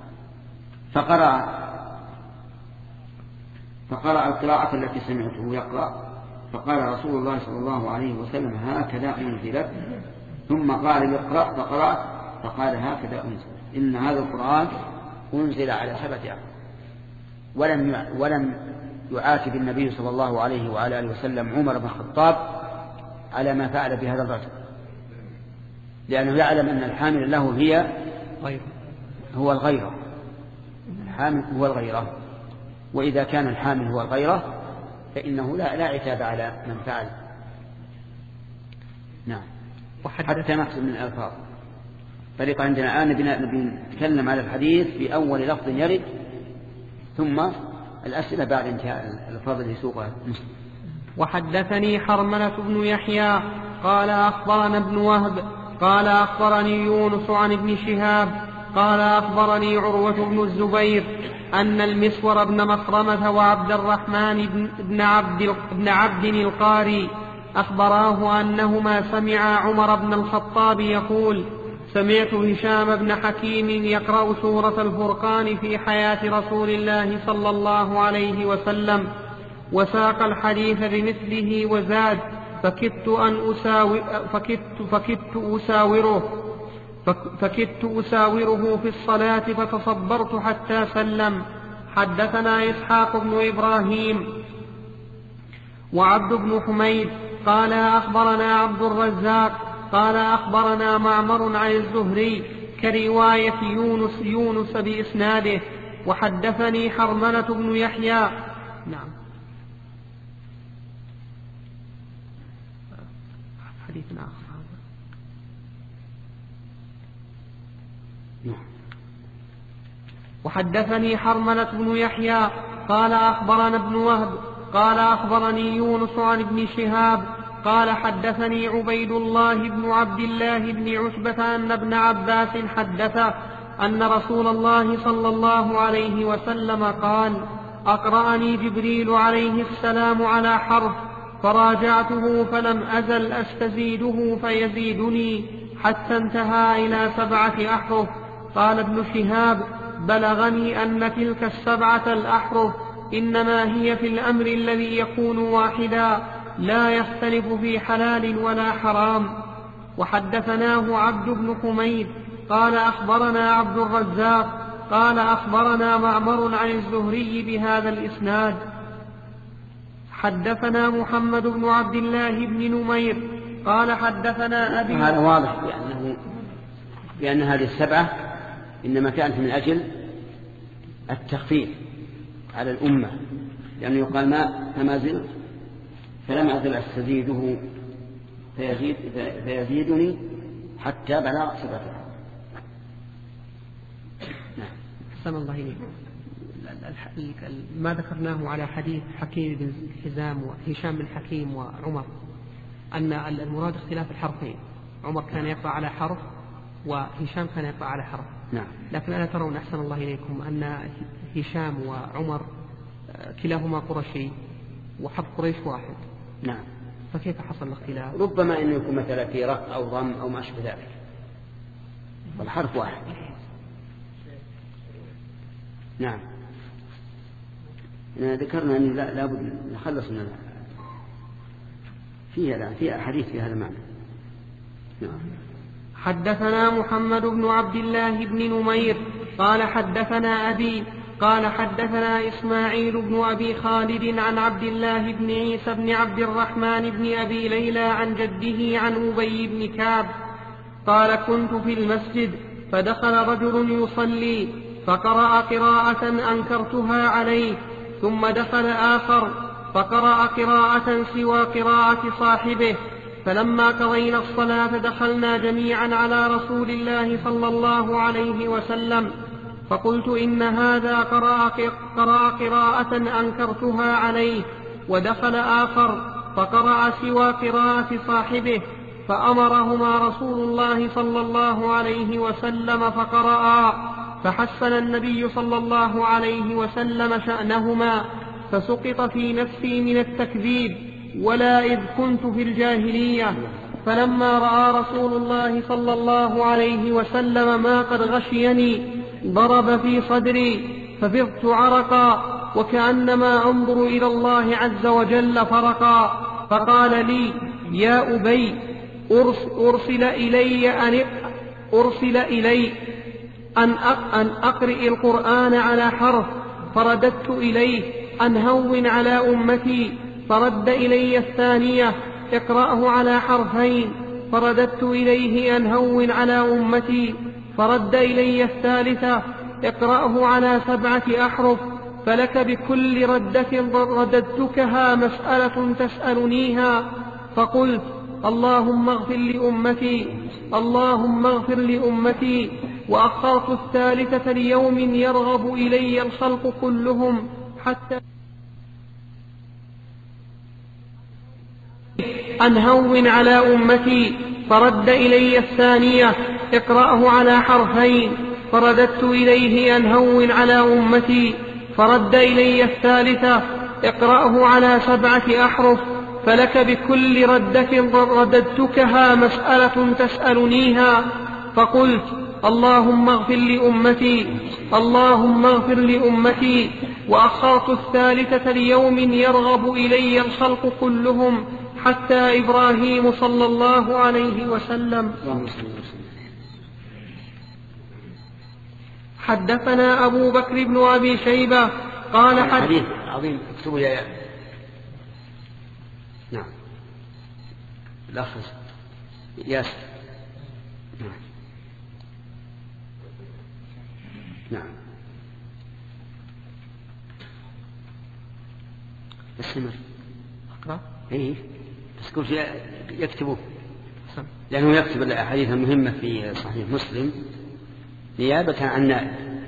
فقرأ القراءة التي سمعته يقرأ، فقال رسول الله صلى الله عليه وسلم هكذا أنزلت، ثم قال اقرأ فقرأت، فقال هكذا أنزلت، إن هذا القرآن أنزل على 7 أحرف. ولم يعاتب النبي صلى الله عليه وعلى آله وسلم عمر بن الخطاب على ما فعل بهذا الرجل، لأنه يعلم أن الحامل له هو الغيرة، الحامل هو الغيرة، وإذا كان الحامل هو الغيرة فإنه لا عتاب على من فعل. نعم. حتى نحسن من الألفاظ. طريقة عندنا الآن نتكلم على الحديث في أول لفظ يرد، ثم الأسئلة بعد انتهاء الألفاظ اللي سوقها مسلم. وحدثني حرملة بن يحيى قال أخبرنا ابن وهب قال أخبرني يونس عن ابن شهاب قال أخبرني عروة بن الزبير أن المسور بن مخرمة وعبد الرحمن بن عبد القاري أخبراه أنهما سمعا عمر بن الخطاب يقول سمعت هشام بن حكيم يقرأ سورة الفرقان في حياة رسول الله صلى الله عليه وسلم، وساق الحديث بمثله وزاد فكدت أساوره في الصلاة فتصبرت حتى سلم. حدثنا إسحاق بن إبراهيم وعبد بن حميد قال أخبرنا عبد الرزاق قال أخبرنا معمر عن الزهري كرواية يونس بإسناده. وحدثني حرملة بن يحيى. نعم. حديث آخر. وحدثني حرملة بن يحيى قال أخبرنا ابن وهب قال أخبرني يونس عن ابن شهاب قال حدثني عبيد الله بن عبد الله بن عتبة أن ابن عباس حدث أن رسول الله صلى الله عليه وسلم قال أقرأني جبريل عليه السلام على حرف فراجعته فلم أزل أستزيده فيزيدني حتى انتهى إلى 7 أحرف. قال ابن شهاب بلغني أن تلك 7 الأحرف إنما هي في الأمر الذي يكون واحدا لا يختلف في حلال ولا حرام. وحدثناه عبد بن حميد قال أخبرنا عبد الرزاق قال أخبرنا معمر عن الزهري بهذا الإسناد. حدثنا محمد بن عبد الله بن نمير قال حدثنا أبي. هذا واضح بأن هذه 7 إنما كانت من أجل التخفيف على الأمة، لأنه يقال ما زلت فلم أزل أستزيده فيزيدني حتى بلغ 7. نعم. أحسن الله إليك. ما ذكرناه على حديث حكيم بن حزام وهشام بن حكيم وعمر أن المراد اختلاف الحرفين، عمر كان يقرأ على حرف وهشام كان يقرأ على حرف. نعم. لكن ألا ترون أحسن الله إليكم أن هشام وعمر كلاهما قرشي وحرف قريش واحد؟ نعم. فكيف حصل الاختلاف؟ ربما أنه يكون مثلا في رق أو ضم أو ما أشبه ذلك، والحرف واحد. نعم. ذكرنا أن لابد نخلص من فيها حديث في هذا المعنى. نعم. حدثنا محمد بن عبد الله بن نمير قال حدثنا أبي قال حدثنا إسماعيل بن أبي خالد عن عبد الله بن عيسى بن عبد الرحمن بن أبي ليلى عن جده عن أبي بن كعب قال كنت في المسجد فدخل رجل يصلي فقرأ قراءة أنكرتها عليه، ثم دخل آخر فقرأ قراءة سوى قراءة صاحبه، فلما قضينا الصلاة دخلنا جميعا على رسول الله صلى الله عليه وسلم، فقلت إن هذا قرأ قراءة أنكرتها عليه، ودخل آخر فقرأ سوى قراءة صاحبه، فأمرهما رسول الله صلى الله عليه وسلم فقرأا، فحسن النبي صلى الله عليه وسلم شأنهما، فسقط في نفسي من التكذيب ولا إذ كنت في الجاهلية. فلما رأى رسول الله صلى الله عليه وسلم ما قد غشيني ضرب في صدري ففضت عرقا وكأنما أنظر إلى الله عز وجل فرقا، فقال لي: يا أبي أرسل إلي أن أقرئ القرآن على حرف، فرددت إليه أن هون على أمتي، فرد إلي الثانية: اقرأه على حرفين، فرددت إليه أن هون على أمتي، فرد إلي الثالثة: اقرأه على 7 أحرف، فلك بكل ردة رددتكها مسألة تسألنيها. فقلت: اللهم اغفر لأمتي، اللهم اغفر لأمتي. وأخرت الثالثة ليوم يرغب إلي الخلق كلهم حتى أن هون على أمتي، فرد إلي الثانية: اقرأه على حرفين، فرددت إليه أن هون على أمتي، فرد إلي الثالثة: اقرأه على 7 أحرف، فلك بكل ردة رددتكها مسألة تسألنيها. فقلت: اللهم اغفر لأمتي، اللهم اغفر لأمتي. وأخرت الثالثة ليوم يرغب إلي الخلق كلهم حتى إبراهيم صلى الله عليه وسلم. حدثنا أبو بكر بن أبي شيبة قال حديث عظيم، اكتبوا يا نعم لخص ياسر. نعم استمر أقرأ. إيه بس كل شيء يكتبوه، لأنه يكتب الأحاديث المهمة في صحيح مسلم نيابة عن نائب.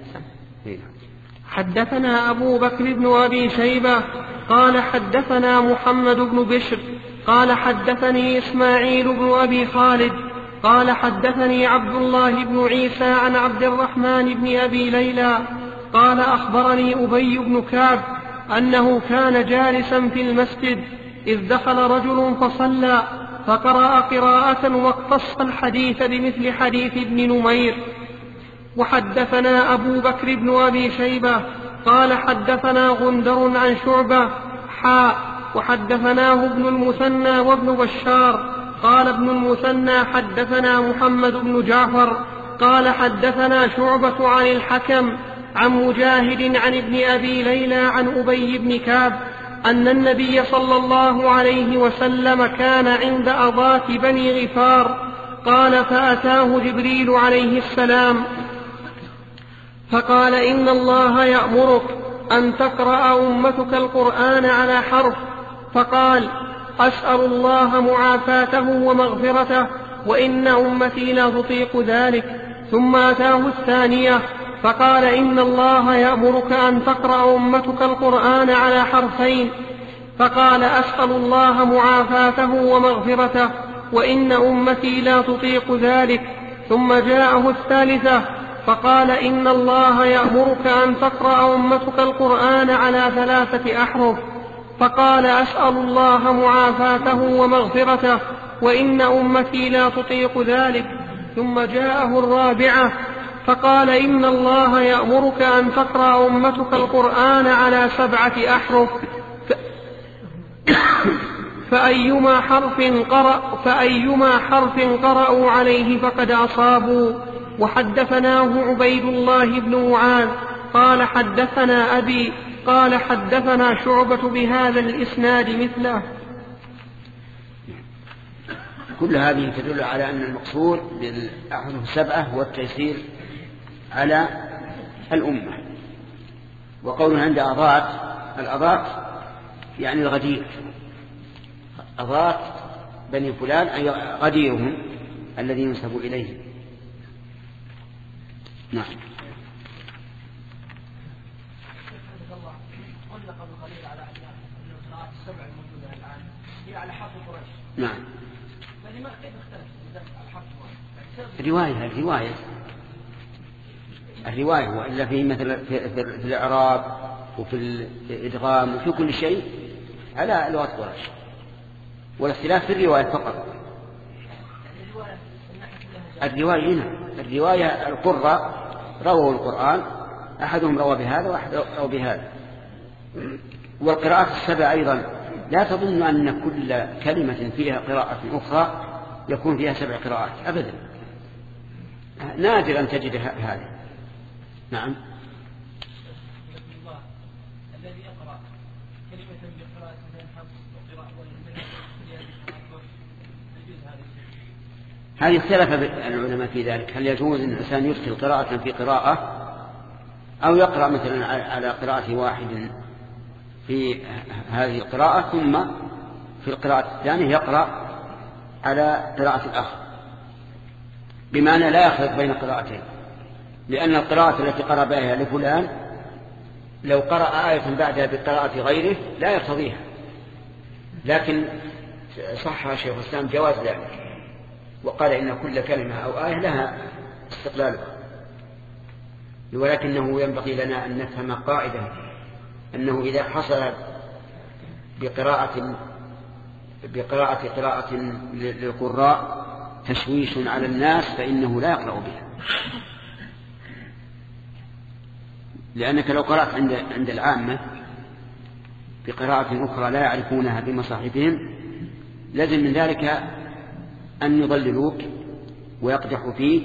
حدثنا أبو بكر بن أبي شيبة قال حدثنا محمد بن بشر قال حدثني إسماعيل بن أبي خالد قال حدثني عبد الله بن عيسى عن عبد الرحمن بن أبي ليلى قال أخبرني أبي بن كعب أنه كان جالسا في المسجد إذ دخل رجل فصلى فقرأ قراءة واقتص الحديث بمثل حديث ابن نمير. وحدثنا أبو بكر بن أبي شيبة قال حدثنا غندر عن شعبة وحدثناه ابن المثنى وابن بشار قال ابن المثنى حدثنا محمد بن جعفر قال حدثنا شعبة عن الحكم عن مجاهد عن ابن أبي ليلى عن أبي بن كعب أن النبي صلى الله عليه وسلم كان عند أضاة بني غفار قال فأتاه جبريل عليه السلام فقال إن الله يأمرك أن تقرأ أمتك القرآن على حرف. فقال أسأل الله معافاته ومغفرته وإن أمتي لا تطيق ذلك. ثم أتاه الثانية فقال إن الله يأمرك أن تقرأ أمتك القرآن على حرفين. فقال أسأل الله معافاته ومغفرته وإن أمتي لا تطيق ذلك. ثم جاءه الثالثة فقال إن الله يأمرك أن تقرأ أمتك القرآن على 3 أحرف. فقال أسأل الله معافاته ومغفرته وإن أمتي لا تطيق ذلك. ثم جاءه الرابعة فقال إن الله يأمرك أن تقرأ أمتك القرآن على 7 أحرف فأيما حرف قرأوا عليه فقد أصابوا. وحدثناه عبيد الله بن معاذ قال حدثنا أبي قال حدثنا شعبة بهذا الإسناد مثله. كل هذه تدل على أن المقصود بالأحرف 7 هو التيسير على الأمة. وقول عند أضاء الأضاء يعني الغدير، أضاء بني فلان أي غديرهم الذي ينسب إليه. نعم. قلنا قبل قليل على أن القراءات السبع الموجودة الآن هي على حرف قريش. نعم. فلما كيف اختلف على حرف الرواية وإلا في مثل في الإعراب وفي الإدغام وفي كل شيء على لغة قريش، والاختلاف في الرواية فقط. الرواية القراء رووا القرآن، أحدهم روى بهذا وأحد روى بهذا. والقراءات السبع أيضا لا تظن أن كل كلمة فيها قراءة أخرى يكون فيها 7 قراءات أبدا، نادر أن تجد هذا. نعم. الذي يقرأ كلمة بقراءة من حفص وقراءة هذه اختلف العلماء في ذلك، هل يجوز أن الإنسان يرسل قراءة في قراءة أو يقرأ مثلا على قراءة واحد في هذه القراءة ثم في القراءة الثانية يقرأ على قراءة الآخر، بمعنى لا يخلط بين قراءتين، لأن القراءة التي قرأ بها لفلان لو قرأ آية بعدها بقراءة غيره لا يقتضيها، لكن صح شيخ الإسلام جواز ذلك، وقال إن كل كلمة أو آية لها استقلالها، ولكنه ينبغي لنا أن نفهم قاعدة أنه إذا حصل بقراءة للقراء تشويش على الناس فإنه لا يقرأ بها، لأنك لو قرأت عند العامة بقراءة أخرى لا يعرفونها بمصاحفهم لازم من ذلك أن يضللوك ويقدحوا فيك،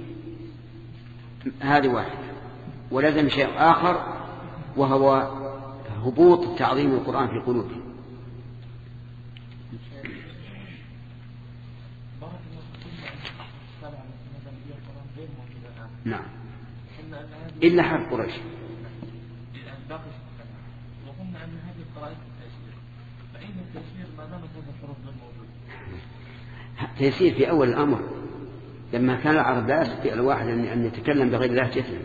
هذه واحد. ولازم شيء آخر وهو هبوط تعظيم القرآن في قلوبهم. نعم، إلا حرف قريش. وقلنا أن هذه القراءات التيسير، فإن التيسير ما دامت هذا الحروف الموجود تيسير في أول الأمر، لما كان العرب لا يستطيع الواحد أن يتكلم بغير لهجته،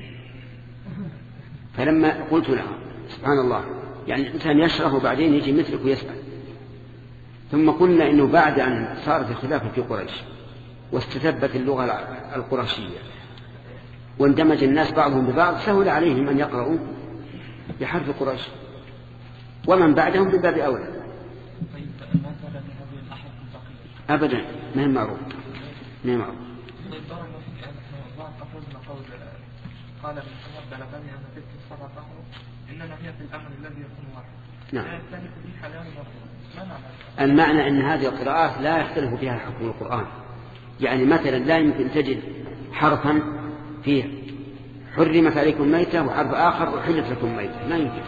فلما قلت له سبحان الله يعني الإنسان يشرح وبعدين يجي مثلك ويسأل، ثم قلنا إنه بعد أن صارت الخلافة في قريش واستتبت اللغة القرشية واندمج الناس بعضهم ببعض سهل عليهم أن يقرأوا بحرف قريش، ومن بعدهم بباب أولى. طيب مثلا هذه الأحرف البقية أبدا ما هي معروف، ما هي معروف. طيب بارك الله قفزنا قول قال ابن حمد بلغني أن تلك 7 أحرف إنما هي في الأمر الذي يكون واحد. نعم. لا يختلف فيه حلال وحرام. ما معنى؟ المعنى أن هذه القراءات لا يختلف فيها حكم القرآن، يعني مثلا لا يمكن تجد حرفا فيه حرمت عليكم ميتة وحرف آخر أحلت لكم ميتة، لا يمكن.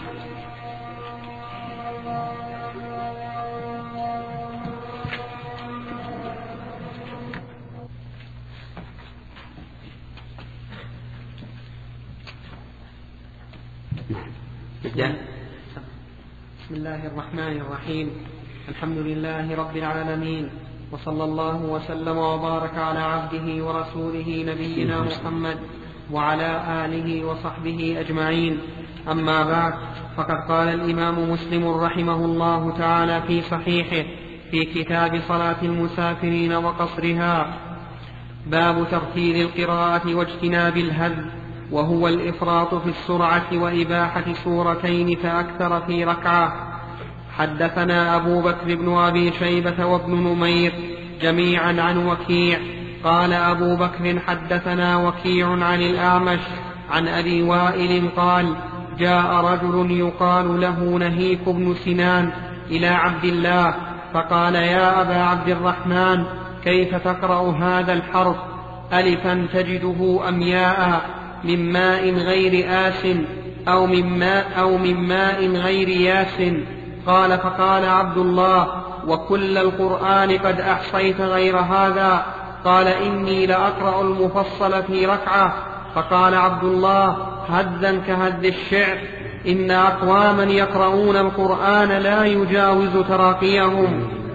بسم الله الرحمن الرحيم. الحمد لله رب العالمين، وصلى الله وسلم وبارك على عبده ورسوله نبينا محمد وعلى آله وصحبه أجمعين. أما بعد، فقد قال الإمام مسلم رحمه الله تعالى في صحيحه في كتاب صلاة المسافرين وقصرها: باب ترتيل القراءة واجتناب الهذ، وهو الإفراط في السرعة وإباحة سورتين فأكثر في ركعة. حدثنا أبو بكر بن أبي شيبة وابن نمير جميعا عن وكيع قال أبو بكر حدثنا وكيع عن الأعمش عن أبي وائل قال: جاء رجل يقال له نهيك بن سنان إلى عبد الله فقال: يا أبا عبد الرحمن، كيف تقرأ هذا الحرف؟ ألفا تجده أم ياء؟ من ماء غير آس أو من ماء غير ياس؟ قال: فقال عبد الله: وكل القرآن قد أحصيت غير هذا؟ قال: إني لأقرأ المفصل في ركعة. فقال عبد الله: هذا كهذ الشعر، إن أقواما يقرؤون القرآن لا يجاوز تراقيهم.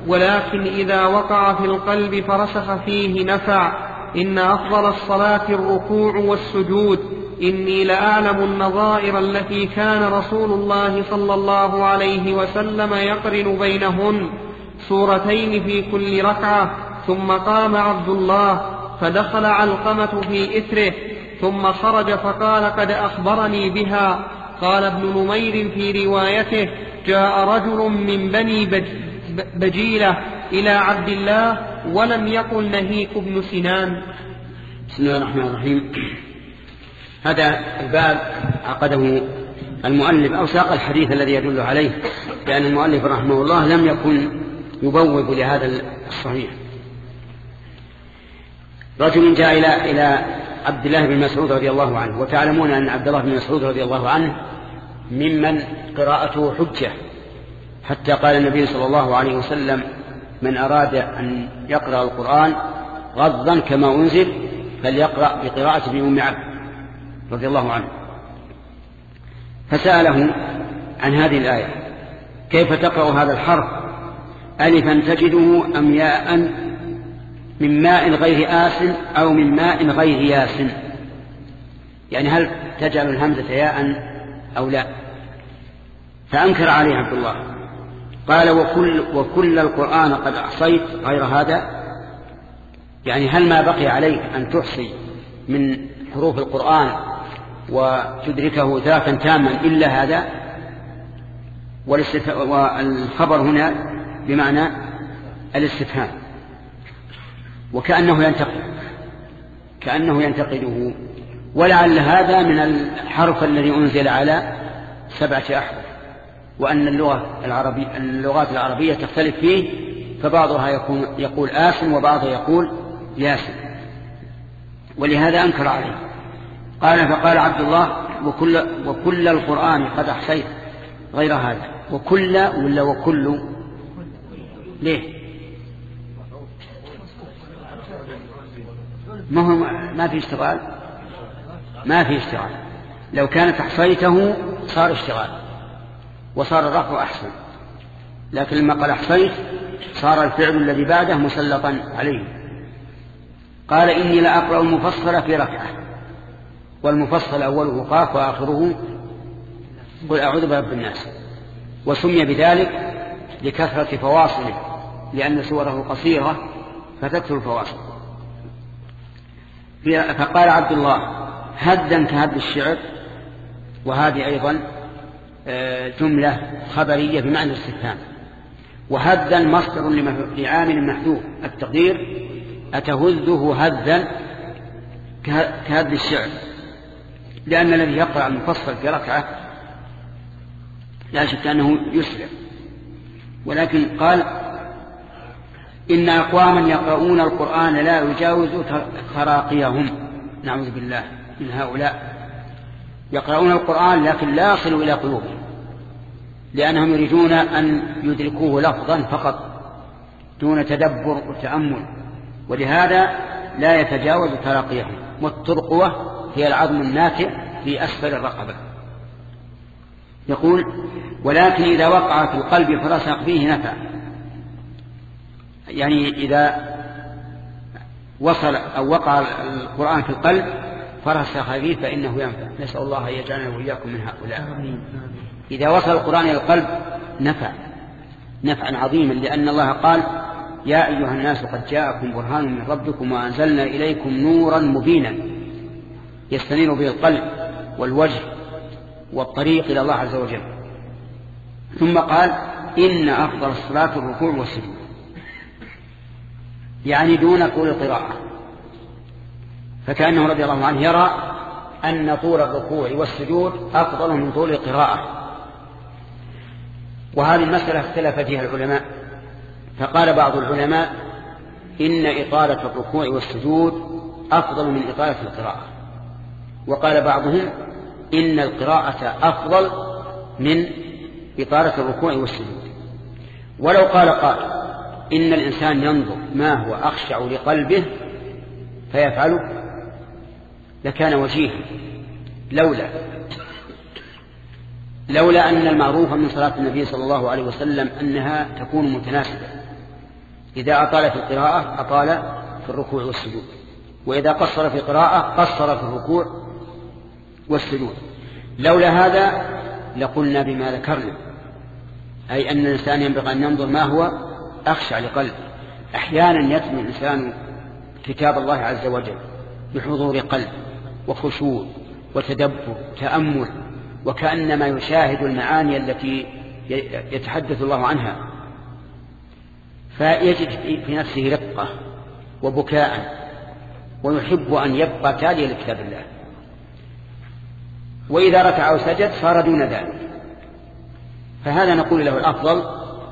ولكن إذا وقع في القلب فرسخ فيه نفع. إن أفضل الصلاة الركوع والسجود. إني لأعلم النظائر التي كان رسول الله صلى الله عليه وسلم يقرن بينهن، سورتين في كل ركعة. ثم قام عبد الله فدخل علقمة في إثره، ثم خرج فقال: قد أخبرني بها. قال ابن نمير في روايته: جاء رجل من بني بجيلة إلى عبد الله ولم يقل نهيك بن سنان. بسم الله الرحمن الرحيم. هذا الباب عقده المؤلف أو ساق الحديث الذي يدل عليه، لأن المؤلف رحمه الله لم يكن يبوب لهذا الصحيح. رجل جاء إلى عبد الله بن مسعود رضي الله عنه، وتعلمون أن عبد الله بن مسعود رضي الله عنه ممن قراءته حجة، حتى قال النبي صلى الله عليه وسلم: من أراد أن يقرأ القرآن غضا كما أنزل فليقرأ بقراءة ابن أم عبد رضي الله عنه. فسأله عن هذه الآية: كيف تقرأ هذا الحرف؟ ألفا تجده أم ياء من ماء غير آس أو من ماء غير ياس؟ يعني هل تجعل الهمزة ياء أو لا؟ فأنكر عليه عبد الله، قال: وكل القرآن قد أحصيت غير هذا؟ يعني هل ما بقي عليك أن تحصي من حروف القرآن وتدركه ذاكا تاما إلا هذا؟ والخبر هنا بمعنى الاستفهام، كأنه ينتقده، ولعل هذا من الحرف الذي أنزل على 7 أحرف، وأن اللغات العربية تختلف فيه، فبعضها يقول آس وبعضها يقول ياس، ولهذا أنكر عليه. فقال عبد الله: وكل القرآن قد أحصيت غير هذا. وكل ولا وكل؟ ليه؟ ما في اشتغال، ما في اشتغال. لو كانت أحصيته صار اشتغال وصار الرفع أحسن، لكن لما قال أحصيت صار الفعل الذي بعده مسلطا عليه. قال: إني لأقرأ المفصل في ركعة، والمفصل أوله قاف وآخره قل أعوذ برب الناس، وسمي بذلك لكثرة فواصله، لأن سوره قصيرة فتكثر الفواصل. فقال عبد الله: هدا كهد الشعر. وهذه أيضا جملة خبرية بمعنى الاستفهام. وهدا مصدر لعامل محذوف، التقدير: أتهذه هدا كهد الشعر، لأن الذي يقرأ المفصل في ركعة لا شك أنه يسرع. ولكن قال: إن أقواما يقرؤون القرآن لا يجاوز تراقيهم. نعوذ بالله من هؤلاء، يقرؤون القرآن لكن لا يصل إلى قلوبهم، لأنهم يريدون أن يدركوه لفظا فقط دون تدبر وتأمل، ولهذا لا يتجاوز تراقيهم. والترقوة هي العظم الناتئ في أسفل الرقبة. يقول: ولكن إذا وقع في القلب فرسخ فيه نفع، يعني إذا وصل أو وقع القرآن في القلب فرسخ فيه فإنه ينفع. نسأل الله أن يجعلنا وإياكم من هؤلاء. إذا وصل القرآن إلى القلب نفعا عظيما، لأن الله قال: يا أيها الناس قد جاءكم برهان من ربكم وأنزلنا إليكم نورا مبينا يستنير به القلب والوجه والطريق إلى الله عز وجل. ثم قال: إن أفضل الصلاة الركوع والسجود، يعني دون طول القراءة. فكأنه رضي الله عنه يرى أن طول الركوع والسجود أفضل من طول القراءة. وهذه المسألة اختلف فيها العلماء، فقال بعض العلماء: إن إطالة الركوع والسجود أفضل من إطالة القراءة. وقال بعضهم: إن القراءة أفضل من إطالة الركوع والسجود. ولو قال قائل إن الإنسان ينظر ما هو أخشع لقلبه فيفعله لكان وجيها، لولا أن المعروف من صلاة النبي صلى الله عليه وسلم أنها تكون متناسبة، إذا أطال في القراءة أطال في الركوع والسجود، وإذا قصر في القراءة قصر في الركوع والسجود. لولا هذا لقلنا بما ذكرنا، أي أن الإنسان ينبغي أن ينظر ما هو أخشع لقلبه. أحيانا يتم الإنسان كتاب الله عز وجل بحضور قلب وخشوع وتدبر تأمل، وكأنما يشاهد المعاني التي يتحدث الله عنها، فيجد في نفسه رقة وبكاء، ويحب أن يبقى تاليا لكتاب الله. وإذا ركع وسجد صار دون ذلك، فهذا نقول له الأفضل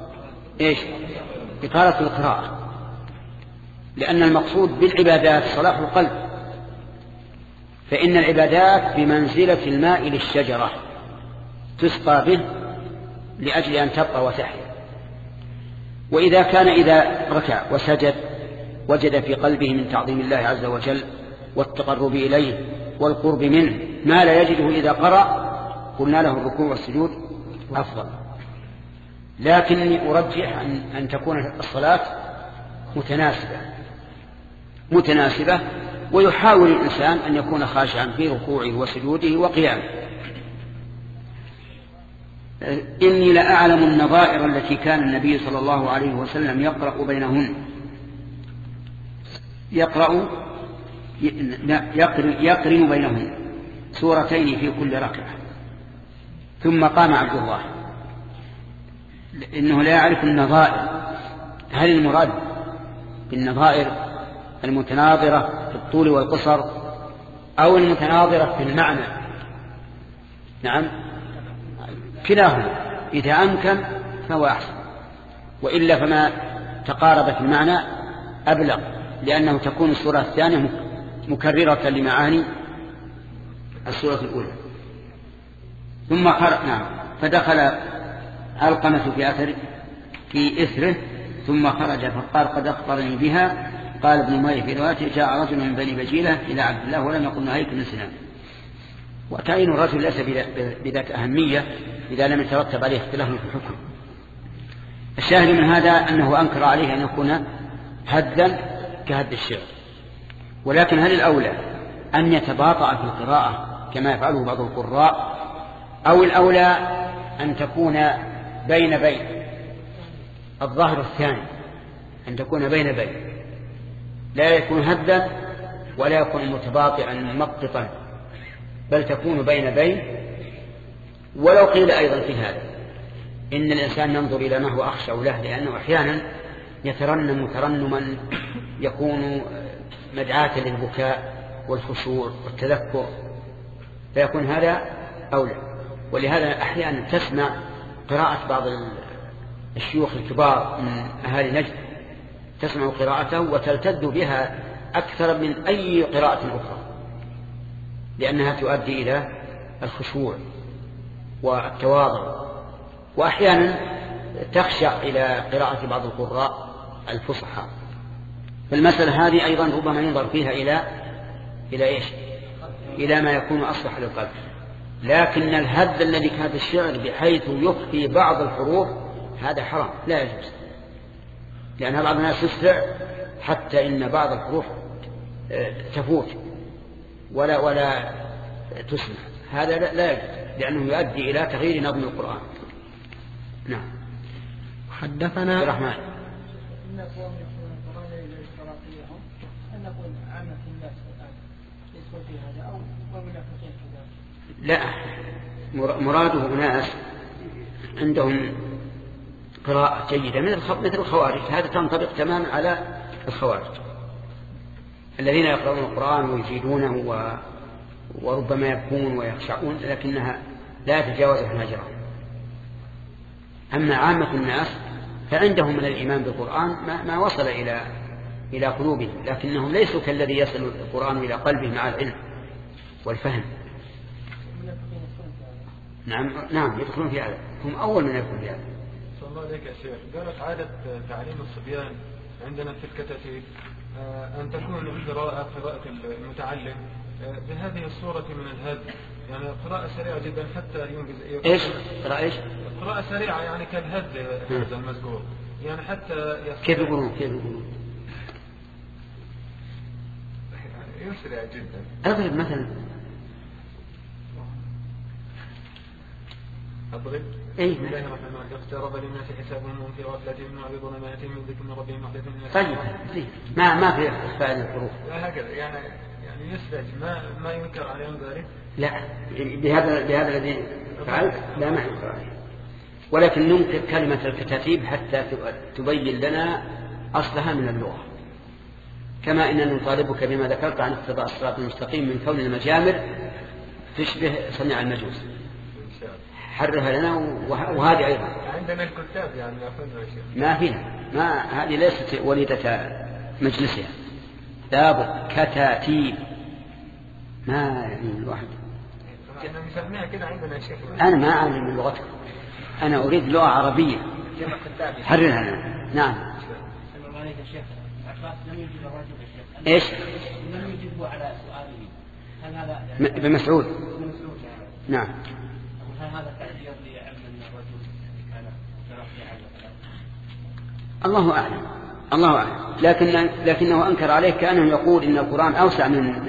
إطالة القراءة، لأن المقصود بالعبادات صلاح القلب، فإن العبادات بمنزلة الماء للشجرة تسقى به لأجل أن تبقى وتحيا. وإذا كان إذا ركع وسجد وجد في قلبه من تعظيم الله عز وجل والتقرب إليه والقرب منه ما لا يجده إذا قرأ، قلنا له الركوع والسجود أفضل. لكني أرجح أن تكون الصلاة متناسبة، ويحاول الإنسان أن يكون خاشعا في ركوعه وسجوده وقيامه. إني لأعلم النظائر التي كان النبي صلى الله عليه وسلم يقرأ بينهن، يقرن بينهن سورتين في كل ركعة. ثم قام عبد الله إنه لا يعرف النظائر. هل المراد بالنظائر المتناظرة في الطول والقصر أو المتناظرة في المعنى؟ نعم، كلاهما إذا أمكن فهو أحسن، وإلا فما تقارب في المعنى أبلغ، لأنه تكون السورة الثانية مكررة لمعاني السورة الأولى. ثم فدخل علقمة في إثره ثم خرج فقال قد أخبرني بها. قال ابن مالك في روايته جاء رجل من بني بجيلة إلى عبد الله ولم يقل نهيك من سنان. وتعيين الرجل ليس بذات أهمية إذا لم يترتب عليه اختلاف في الحكم. الشاهد من هذا أنه أنكر عليه أن يكون هدا كهد الشعر. ولكن هل الأولى أن يتباطأ في القراءة كما يفعله بعض القراء، أو الأولى أن تكون بين الظاهر الثاني، أن تكون بين لا يكون هدا ولا يكون متباطئا مقططا، بل تكون بين. ولو قيل أيضا في هذا إن الإنسان ينظر إلى ما هو أخشع له، لأنه أحيانا يترنم ترنما يكون مدعاة للبكاء والخشوع والتذكر، فيكون هذا أولى. ولهذا أحيانا تسمع قراءة بعض الشيوخ الكبار من أهالي نجد، تسمع قراءته وتلتذ بها أكثر من أي قراءة أخرى، لأنها تؤدي إلى الخشوع والتواضع. وأحيانا تخشع إلى قراءة بعض القراء الفصحى. فالمسألة هذه أيضا ربما ينظر فيها إلى ما يكون أصلح للقلب. لكن الهد الذي كان في الشعر بحيث يخفي بعض الحروف هذا حرام، لا يجوز، لأن بعض الناس يسرع حتى إن بعض الحروف تفوت ولا تسمع. هذا لا يجوز، لأنه يؤدي إلى تغيير نظم القرآن. نعم. حدثنا الرحمن لا، مراده ناس عندهم قراءة جيدة مثل الخوارج. هذا تنطبق تماما على الخوارج الذين يقرؤون القرآن ويجيدونه وربما يبكون ويخشعون، لكنها لا تتجاوز حناجرهم. أما عامة الناس فعندهم من الإيمان بالقرآن ما وصل إلى قلوبهم، لكنهم ليسوا كالذي يصل القرآن إلى قلبه مع العلم والفهم. نعم يدخلون في هذا، هم أول من يدخلون في هذا. صلى الله عليك يا شيخ. قالت عادة تعليم الصبيان عندنا في الكتاتيب أن تكون قراءة المتعلم بهذه الصورة من الهد، يعني قراءة سريعة جدا حتى ينجز. إيش؟ قراءة سريعة يعني كالهد هذا المذكور. يعني حتى كيف يقولون يسرع جدا. اضرب مثلا. أضرب. إيه. بسم الله الرحمن الرحيم. اقترب للناس حسابهم وهم في غفلة من ظلمات من ذكر من ربهم محدث. طيب ما في إخفاء الحروف. هكذا يعني يسرع ما ينكر عليهم ذلك. لا بهذا الذي فعلت لا ما ينكر عليه، ولكن ننكر كلمة الكتاتيب حتى تبين لنا أصلها من اللغة، كما إننا نطالبك بما ذكرت عن اقتضاء الصراط المستقيم من كون المجامر تشبه صنع المجوس. حرها لنا وهذه أيضا عندنا الكتاب يعني ما فيها، ما هذه ليست وليدة مجلسها، لابد كتاتيب ما يعني الواحد. أنا مسميها كده عندنا يا شيخ. أنا ما أعلم من لغتكم، أنا أريد لغة عربية حررها لنا. نعم. لم يجب الرجل الشيخ. إيش؟ لم يجبه على سؤاله. هل هذا يعني ابن مسعود؟ نعم. نعم. هل هذا تعبير لعلم أن الرجل كان ترفع على الله أعلم، الله أعلم، لكنه أنكر عليه كأنه يقول إن القرآن أوسع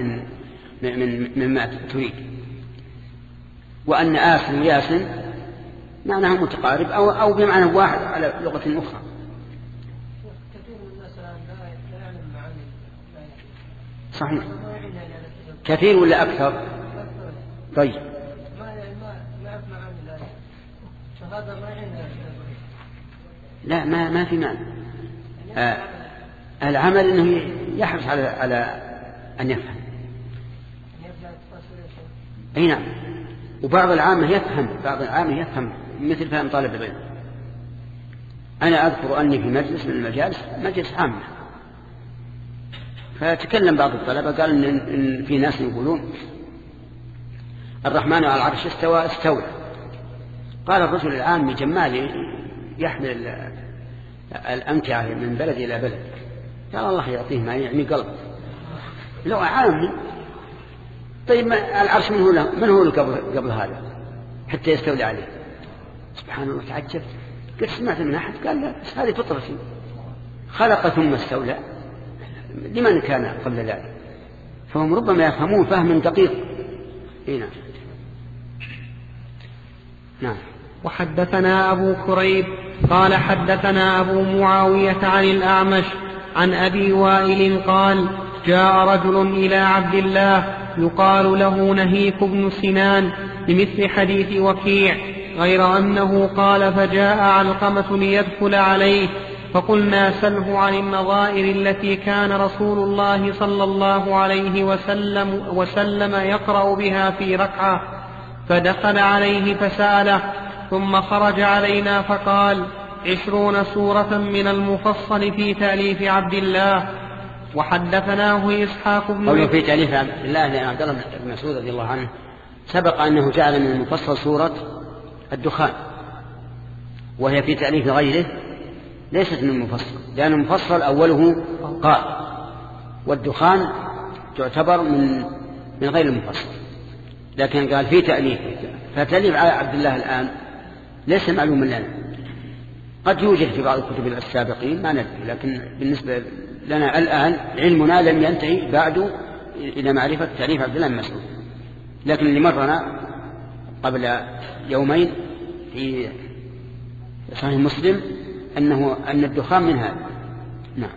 مما تريد، وأن آس وياس معناه متقارب أو بمعنى واحد على لغة أخرى. كثير من الناس لا يعلم معاني. صحيح. كثير ولا أكثر؟ طيب. ما يعرف معاني الآية، فهذا ما عنده. لا ما في معنى. العمل أنه يحرص على أن يفهم. أي نعم. وبعض العامة يفهم مثل فهم طالب العلم. أنا أذكر أني في مجلس من المجالس، مجلس عامة، فتكلم بعض الطلبة قال إن في ناس يقولون الرحمن على العرش استوى. قال الرجل العام جمال يحمل الأمتعة من بلد إلى بلد، قال الله يعطيه ما يعني قلب لو عام. طيب العرش من هو قبل هذا حتى يستولي عليه؟ سبحان الله. تعجبت، قلت سمعت من أحد قال لا بس هذه فطرتي، خلق ثم استولى، لمن كان قبل ذلك؟ فهم ربما يفهمون فهم دقيق. نعم. نعم. وحدثنا أبو كريب قال حدثنا أبو معاوية عن الأعمش عن أبي وائل قال جاء رجل إلى عبد الله يقال له نهيك بن سنان بمثل حديث وكيع، غير أنه قال فجاء علقمة ليدخل عليه فقلنا سله عن النظائر التي كان رسول الله صلى الله عليه وسلم يقرأ بها في ركعة، فدخل عليه فسأله ثم خرج علينا فقال 20 سورة من المفصل في تأليف عبد الله. وحدثناه إسحاق بن قوله في تأليف عبد الله لأن عبد الله بن مسعود رضي الله عنه سبق أنه جعل من المفصل سورة الدخان، وهي في تأليف غيره ليست من المفصل، لأن المفصل أوله قال، والدخان تعتبر من غير المفصل، لكن قال في تأليف. فتأليف عبد الله الآن ليس معلوما لنا، قد يوجد في بعض الكتب السابقين ما ندري، لكن بالنسبة لنا الآن علمنا لم ينتهي بعد إلى معرفة تأليف عبد الله بن مسعود. لكن اللي مرنا قبل يومين في صحيح مسلم أن الدخان من هذا. نعم.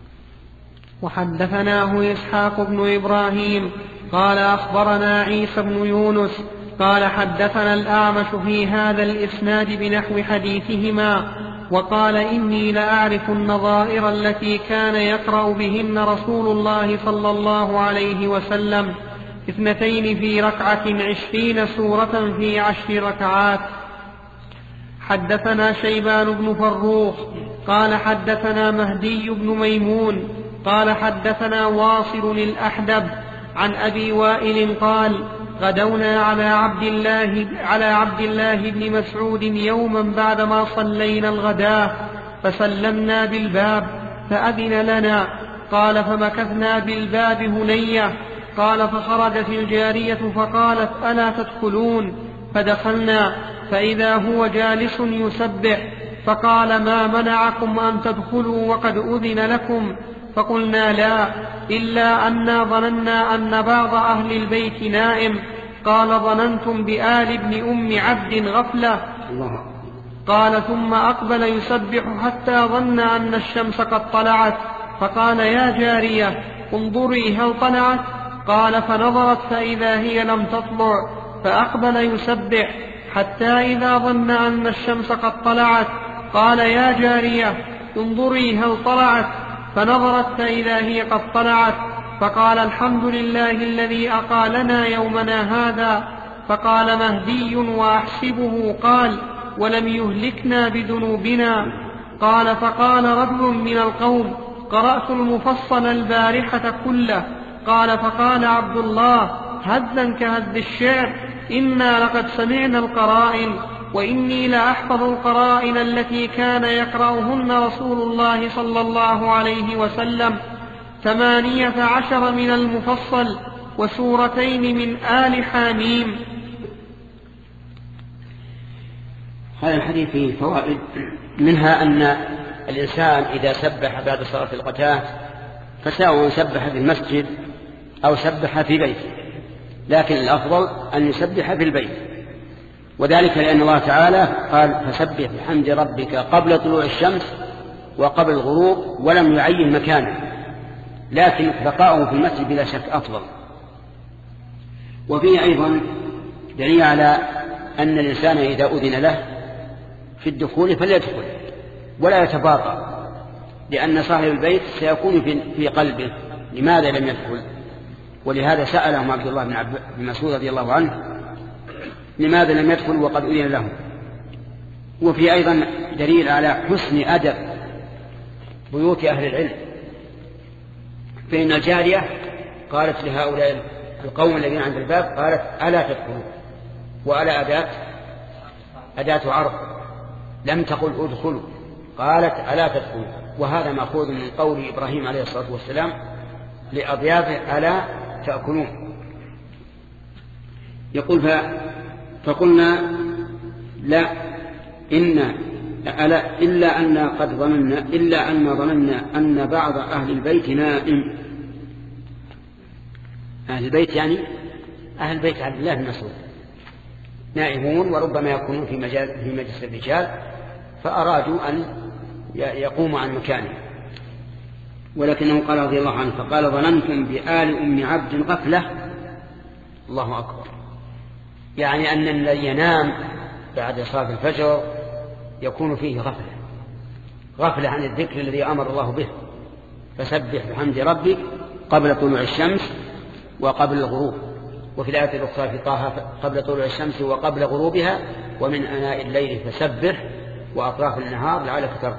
وحدثناه إسحاق بن إبراهيم قال أخبرنا عيسى بن يونس قال حدثنا الأعمش في هذا الإسناد بنحو حديثهما، وقال إني لأعرف النظائر التي كان يقرأ بهن رسول الله صلى الله عليه وسلم 2 في ركعة 20 سورة في 10 ركعات. حدثنا شيبان بن فروخ قال حدثنا مهدي بن ميمون قال حدثنا واصل الأحدب عن أبي وائل قال غدونا على عبد الله بن مسعود يوما بعدما صلينا الغداء فسلمنا بالباب فأذن لنا، قال فمكثنا بالباب هنية، قال فخرجت الجارية فقالت ألا تدخلون؟ فدخلنا فإذا هو جالس يسبح، فقال ما منعكم أن تدخلوا وقد أذن لكم؟ فقلنا لا، إلا أننا ظننا أن بعض أهل البيت نائم. قال ظننتم بآل ابن أم عبد غفلة. قال ثم أقبل يسبح حتى ظن أن الشمس قد طلعت، فقال يا جارية انظري هل طلعت؟ قال فنظرت فإذا هي لم تطلع، فأقبل يسبح حتى إذا ظن أن الشمس قد طلعت قال يا جارية انظري هل طلعت؟ فنظرت فإذا هي قد طلعت، فقال الحمد لله الذي أقالنا يومنا هذا. فقال مهدي وأحسبه قال ولم يهلكنا بذنوبنا. قال فقال رجل من القوم قرأت المفصل البارحة كله. قال فقال عبد الله هذا كهذ الشعر، إنا لقد سمعنا القرائن، وإني لأحفظ القرائن التي كان يقرأهن رسول الله صلى الله عليه وسلم 18 من المفصل وسورتين من آل حاميم. هذا الحديث فيه فوائد، منها أن الإنسان إذا سبح بعد صلاة الغداة فسواء سبح في المسجد أو سبح في بيته، لكن الأفضل أن يسبح في البيت، وذلك لأن الله تعالى قال فسبح بحمد ربك قبل طلوع الشمس وقبل الغروب، ولم يعين مكانه، لكن بقاؤه في المسجد بلا شك أفضل. وفيه أيضا دليل على أن الإنسان إذا أذن له في الدخول فليدخل ولا يتباطأ، لأن صاحب البيت سيكون في قلبه لماذا لم يدخل، ولهذا سألهم عبد الله بن مسعود رضي الله عنه لماذا لم يدخل وقد أذن له. وفي أيضا دليل على حسن أدب بيوت أهل العلم، فإن الجارية قالت لهؤلاء القوم الذين عند الباب قالت ألا تدخلوا، وألا أداة عرض، لم تقل ادخلوا، قالت ألا تدخلوا، وهذا مأخوذ من قول إبراهيم عليه الصلاة والسلام لأضيافه ألا تأكلون. يقول فقلنا لا إلا أن ظننا أن بعض أهل البيت نائم. أهل البيت يعني أهل بيت عبد الله بن مسعود نائمون، وربما يكونون في مجلس الرجال، فأرادوا أن يقوموا عن مكانه، ولكنه قال رضي الله عنه فقال ظننتم بآل أم عبد غفلة. الله أكبر، يعني أن الذي ينام بعد صلاة الفجر يكون فيه غفلة عن الذكر الذي أمر الله به، فسبح بحمد ربك قبل طلوع الشمس وقبل الغروب. وفي الآية الأخرى في طه قبل طلوع الشمس وقبل غروبها ومن آناء الليل فسبح وأطراف النهار لعلك ترضى.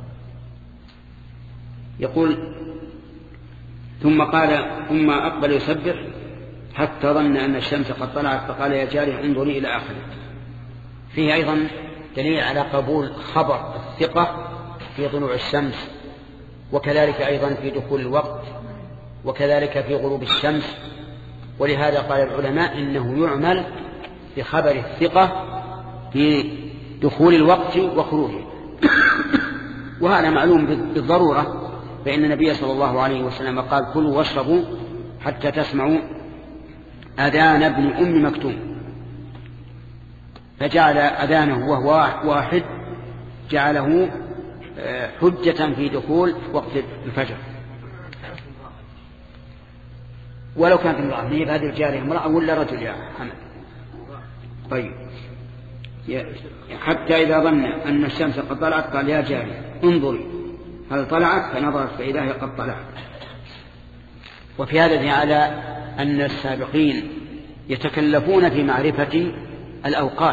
يقول ثم أقبل يسبح حتى ظن أن الشمس قد طلعت، فقال يا جارية انظري إلى آخره. فيه أيضا دليل على قبول خبر الثقة في طلوع الشمس، وكذلك أيضا في دخول الوقت، وكذلك في غروب الشمس. ولهذا قال العلماء إنه يعمل بخبر الثقة في دخول الوقت وخروجه، وهذا معلوم بالضرورة، فإن النبي صلى الله عليه وسلم قال كلوا واشربوا حتى تسمعوا أذان ابن أم مكتوم، فجعل أذانه وهو واحد جعله حجة في دخول وقت الفجر. ولو كانت امرأة، هذه الجارية امرأة ولا رجل يا حمد؟ طيب حتى إذا ظن أن الشمس قد طلعت قال يا جارية انظري هل طلعت؟ فنظرت فإذا هي قد طلعت. وفي هذا على أن السابقين يتكلفون في معرفة الأوقات،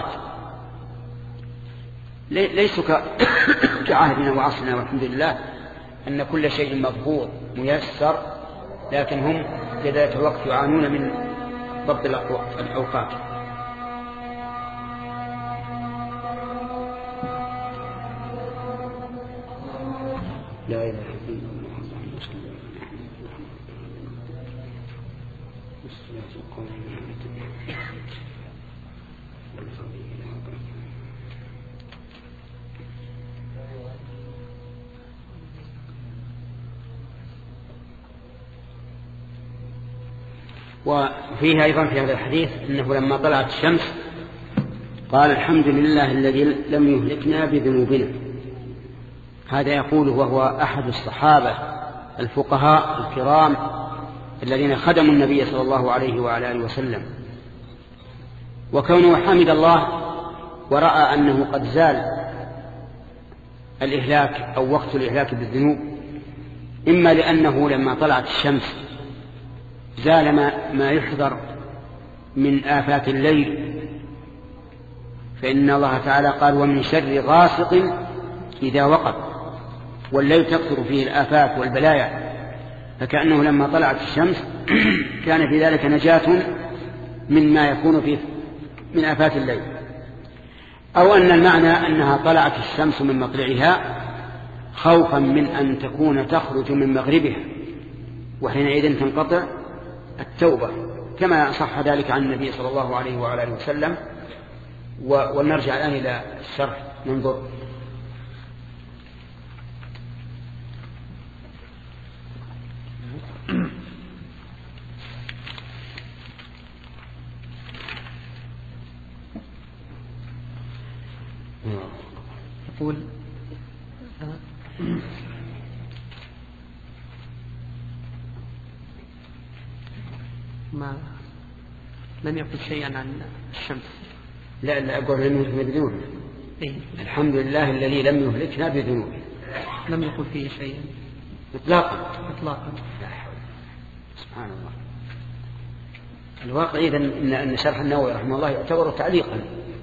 ليسوا كعهدنا وعصرنا والحمد لله أن كل شيء مضبوط ميسر، لكن هم في ذات الوقت يعانون من ضبط الأوقات. لا إله إلا الله محمد رسول الله. وفيه أيضا في هذا الحديث أنه لما طلعت الشمس قال الحمد لله الذي لم يهلكنا بذنوبنا. هذا يقول وهو أحد الصحابة الفقهاء الكرام الذين خدموا النبي صلى الله عليه وعلى آله وسلم. وكونه حمد الله ورأى أنه قد زال الإهلاك أو وقت الإهلاك بالذنوب، إما لأنه لما طلعت الشمس زال ما يحذر من آفات الليل، فإن الله تعالى قال ومن شر غاسق إذا وقب، والليل تكثر فيه الآفات والبلايا، فكأنه لما طلعت الشمس كان في ذلك نجاة مما يكون فيه من آفات الليل. أو أن المعنى أنها طلعت الشمس من مطلعها خوفا من أن تكون تخرج من مغربها، وحينئذ تنقطع التوبة، كما صح ذلك عن النبي صلى الله عليه وعلى آله وسلم. ونرجع الآن إلى الشرح ننظر. يقول لم يقل شيئا عن الشمس. لا أقول لم يهلكنا بذنوبنا. الحمد لله الذي لم يهلكنا بذنوبنا. لم يقل فيه شيئا إطلاقا. لا حول. سبحان الله. الواقع إذن أن شرح النووي رحمه الله يعتبر تعليقا،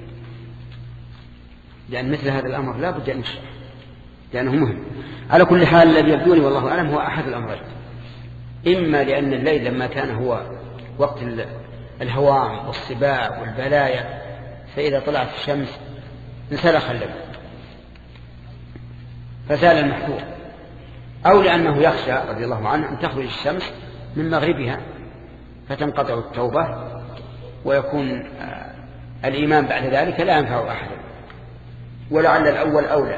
لأن مثل هذا الأمر لا بد أن يشرح لأنه مهم. على كل حال الذي يبدوني والله أعلم هو أحد الأمرين، إما لأن الليل لما كان هو وقت الهوام والصباع والبلايا، فإذا طلعت الشمس انسلخ الليل فزال المحذور، أو لأنه يخشى رضي الله عنه أن تخرج الشمس من مغربها فتنقطع التوبة ويكون الإيمان بعد ذلك لا ينفع أحدا، ولعل الأول أولى.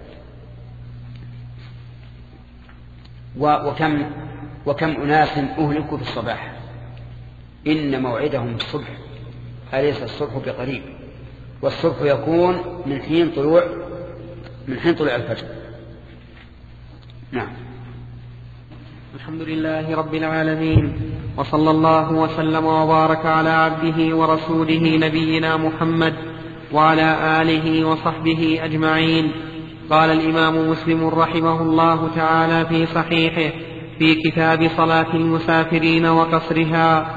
وكم أناس أهلكوا في الصباح، إن موعدهم الصبح أليس الصبح بقريب، والصبح يكون من حين طلوع الفجر. نعم. الحمد لله رب العالمين، وصلى الله وسلم وبارك على عبده ورسوله نبينا محمد وعلى آله وصحبه أجمعين. قال الإمام مسلم رحمه الله تعالى في صحيحه في كتاب صلاة المسافرين وقصرها: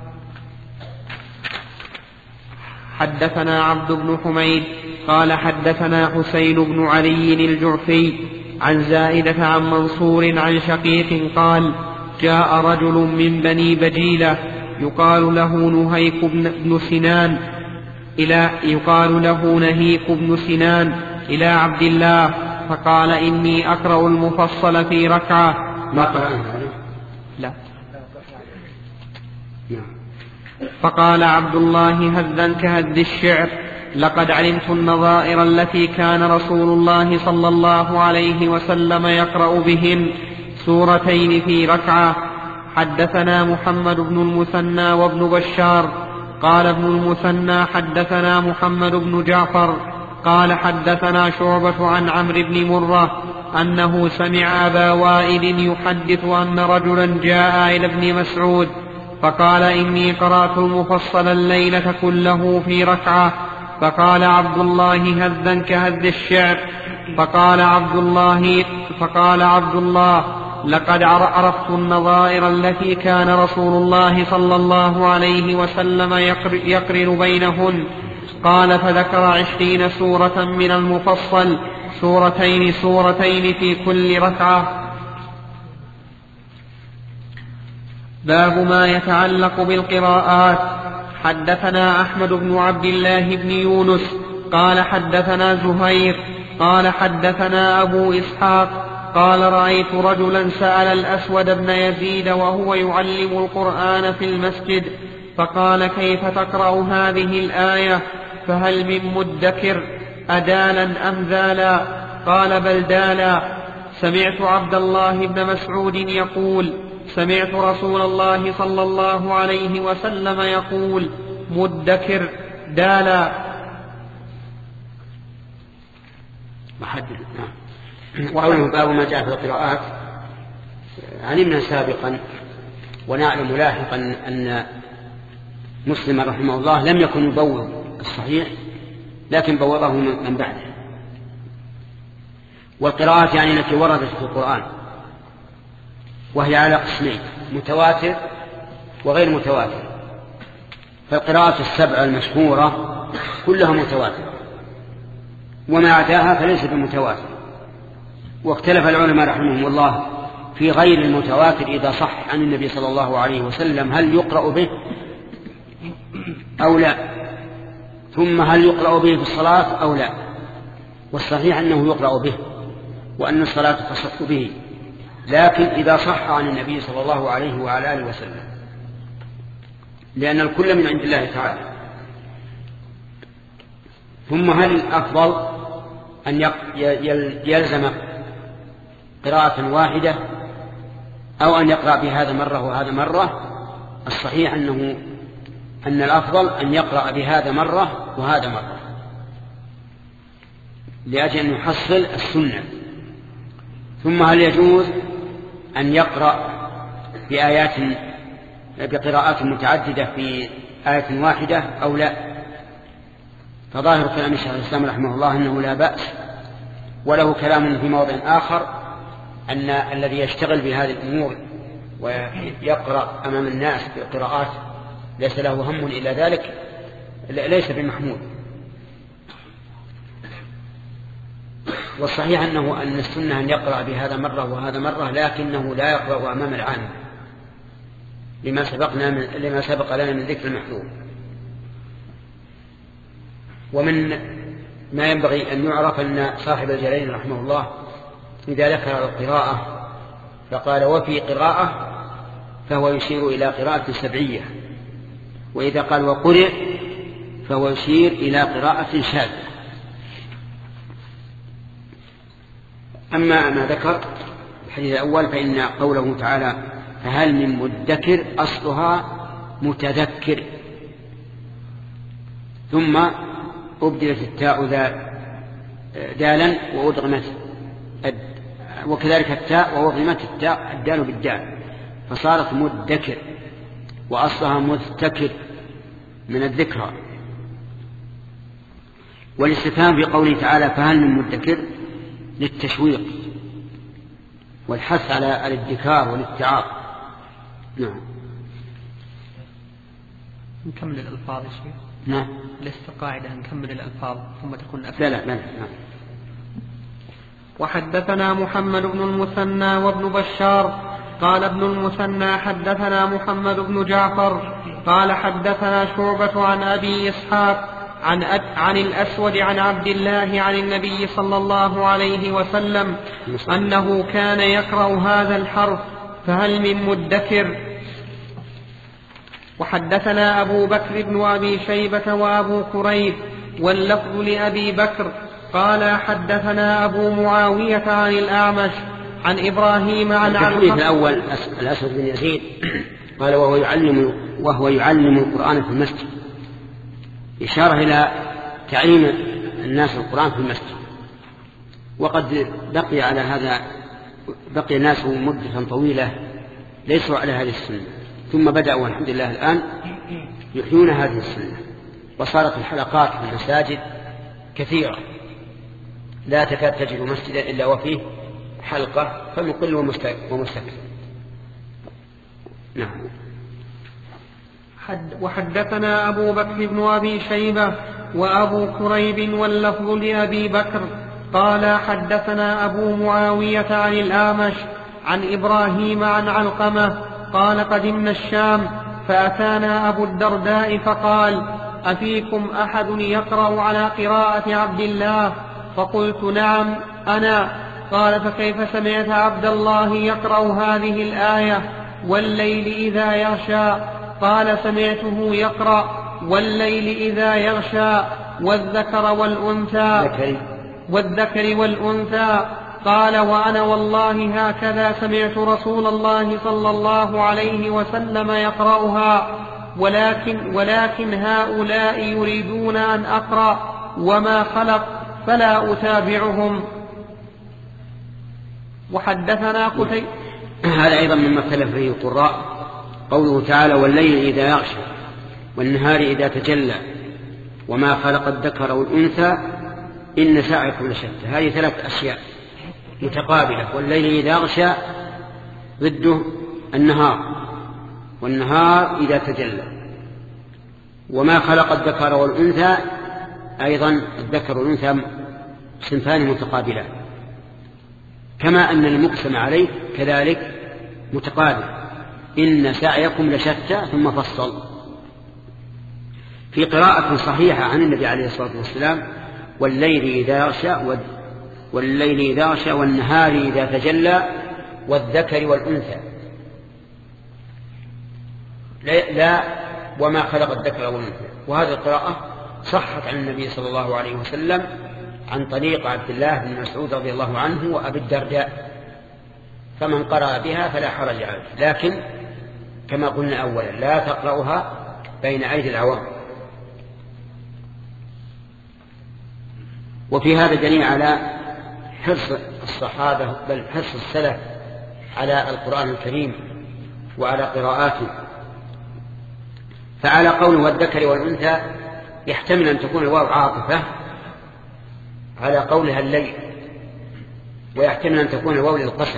حدثنا عبد بن حميد قال حدثنا حسين بن علي الجعفي عن زائدة عن منصور عن شقيق قال: جاء رجل من بني بجيلة يقال له نهيك بن سنان إلى عبد الله فقال: إني أقرأ المفصل في ركعة. لا. فقال عبد الله هذا كهذ الشعر: لقد علمت النظائر التي كان رسول الله صلى الله عليه وسلم يقرأ بهن سورتين في ركعة. حدثنا محمد بن المثنى وابن بشار قال ابن المثنى حدثنا محمد بن جعفر قال حدثنا شعبة عن عمرو بن مرة أنه سمع أبا وائل يحدث أن رجلا جاء إلى ابن مسعود فقال: إني قرأت المفصل الليلة كله في ركعة. فقال عبد الله: هذا كهذ الشعر. فقال عبد الله: لقد عرفت النظائر التي كان رسول الله صلى الله عليه وسلم يقرن بينهن. قال: فذكر 20 سورة من المفصل، سورتين في كل ركعة. باب ما يتعلق بالقراءات. حدثنا أحمد بن عبد الله بن يونس قال حدثنا زهير قال حدثنا أبو إسحاق قال: رأيت رجلا سأل الأسود بن يزيد وهو يعلم القرآن في المسجد فقال: كيف تقرأ هذه الآية؟ فهل من مدكر أدالا أم ذالا؟ قال: بل دالا. سمعت عبد الله بن مسعود يقول سمعت رسول الله صلى الله عليه وسلم يقول مدكر دالا. وقوله باب ما جاء في القراءات علمنا سابقا ونعلم لاحقا أن مسلم رحمه الله لم يكن يبوض الصحيح لكن بوضه من بعده. والقراءات يعني التي وردت في القرآن وهي على قسمين متواتر وغير متواتر. فالقراءات السبع المشهورة كلها متواترة وما عداها فليس بمتواتر. واختلف العلماء رحمهم الله في غير المتواتر إذا صح عن النبي صلى الله عليه وسلم هل يقرأ به أو لا، ثم هل يقرأ به في الصلاة أو لا. والصحيح أنه يقرأ به وأن الصلاة تصح به، لكن إذا صح عن النبي صلى الله عليه وعلى آله وسلم، لأن الكل من عند الله تعالى. ثم هل الأفضل أن يلزم قراءة واحدة أو أن يقرأ بهذا مرة وهذا مرة؟ الصحيح أن الأفضل أن يقرأ بهذا مرة وهذا مرة لأجل أن يحصل السنة. ثم هل يجوز أن يقرأ بقراءات متعددة في آية واحدة أو لا؟ فظاهر كلام شيخ الإسلام رحمه الله أنه لا بأس، وله كلام في موضع آخر أن الذي يشتغل بهذه الأمور ويقرأ أمام الناس بقراءات ليس له هم إلا ذلك ليس بمحمود. والصحيح أن السنة أن يقرأ بهذا مرة وهذا مرة، لكنه لا يقرأ أمام العام لما سبق لنا من ذكر المحذور. ومن ما ينبغي أن يعرف أن صاحب الجلالين رحمه الله إذا ذكر القراءة فقال وفي قراءة فهو يشير إلى قراءة سبعية، وإذا قال وقرئ فهو يشير إلى قراءة شاذة. أما ما ذكر الحديث الأول فإن قوله تعالى فهل من مدكر أصلها متذكر، ثم أبدلت التاء دالا وأدغمت وكذلك التاء وأضغمت التاء الدال بالدال فصارت مدكر، وأصلها مذتكر من الذكرى. والاستفهام في قوله تعالى فهل من مدكر للتشويق والحث على الادكار والاتعاظ. نعم. نكمل الألفاظ يا شيخ. نعم. لست قاعدة نكمل الألفاظ ثم تكون لا. نعم. وحدثنا محمد بن المثنى وابن بشار قال ابن المثنى حدثنا محمد بن جعفر قال حدثنا شعبة عن أبي إسحاق عن الأسود عن عبد الله عن النبي صلى الله عليه وسلم أنه كان يقرأ هذا الحرف فهل من مدكر. وحدثنا أبو بكر بن أبي شيبة وأبو كريب واللفظ لأبي بكر قال حدثنا أبو معاوية عن الأعمش عن إبراهيم عن الحديث الأول الأسود بن يزيد قال وهو يعلم القرآن في المسجد، إشارة إلى تعليم الناس القرآن في المسجد. وقد بقي على هذا بقي الناس مدة طويلة ليسوا على هذه السنة، ثم بدأوا الحمد لله الآن يحيون هذه السنة، وصارت الحلقات في المساجد كثيرة لا تكاد تجد مسجدا إلا وفيه حلقة فمقل ومستكثر. نعم. وحدثنا أبو بكر بن أبي شيبة وأبو كريب واللفظ لأبي بكر قال حدثنا أبو معاوية عن الأعمش عن إبراهيم عن علقمة قال قدمنا الشام فأتانا أبو الدرداء فقال أفيكم أحد يقرأ على قراءة عبد الله؟ فقلت نعم أنا. قال فكيف سمعت عبد الله يقرأ هذه الآية والليل إذا يغشى؟ قال سمعته يقرأ والليل إذا يغشى والذكر والأنثى قال وأنا والله هكذا سمعت رسول الله صلى الله عليه وسلم يقرأها ولكن هؤلاء يريدون أن أقرأ وما خلق فلا أتابعهم. وحدثنا قتيبة. هذا أيضا مما اختلف فيه القراء قوله تعالى والليل إذا يغشى والنهار إذا تجلى وما خلق الذكر والأنثى إن سعيكم لشتى. هذه 3 أشياء متقابلة. والليل إذا يغشى ضده النهار والنهار إذا تجلى وما خلق الذكر والأنثى أيضا الذكر والأنثى صنفان متقابلان كما أن المقسم عليه كذلك متقابل إن سعيكم لشتى ثم فصل. في قراءة صحيحة عن النبي عليه الصلاة والسلام والليل إذا يغشى والنهار إذا تجلى والذكر والأنثى لا وما خلق الذكر والأنثى. وهذه القراءة صحت عن النبي صلى الله عليه وسلم عن طريق عبد الله بن مسعود رضي الله عنه وأبي الدرداء فمن قرأ بها فلا حرج عليه لكن كما قلنا أولا لا تقرأها بين أيدي العوام. وفي هذا دليل على حرص الصحابة بل حرص السلف على القرآن الكريم وعلى قراءاته. فعلى قوله والذكر والأنثى يحتمل أن تكون الواو عاطفة على قولها الليل ويحتمل أن تكون الواو للقسم.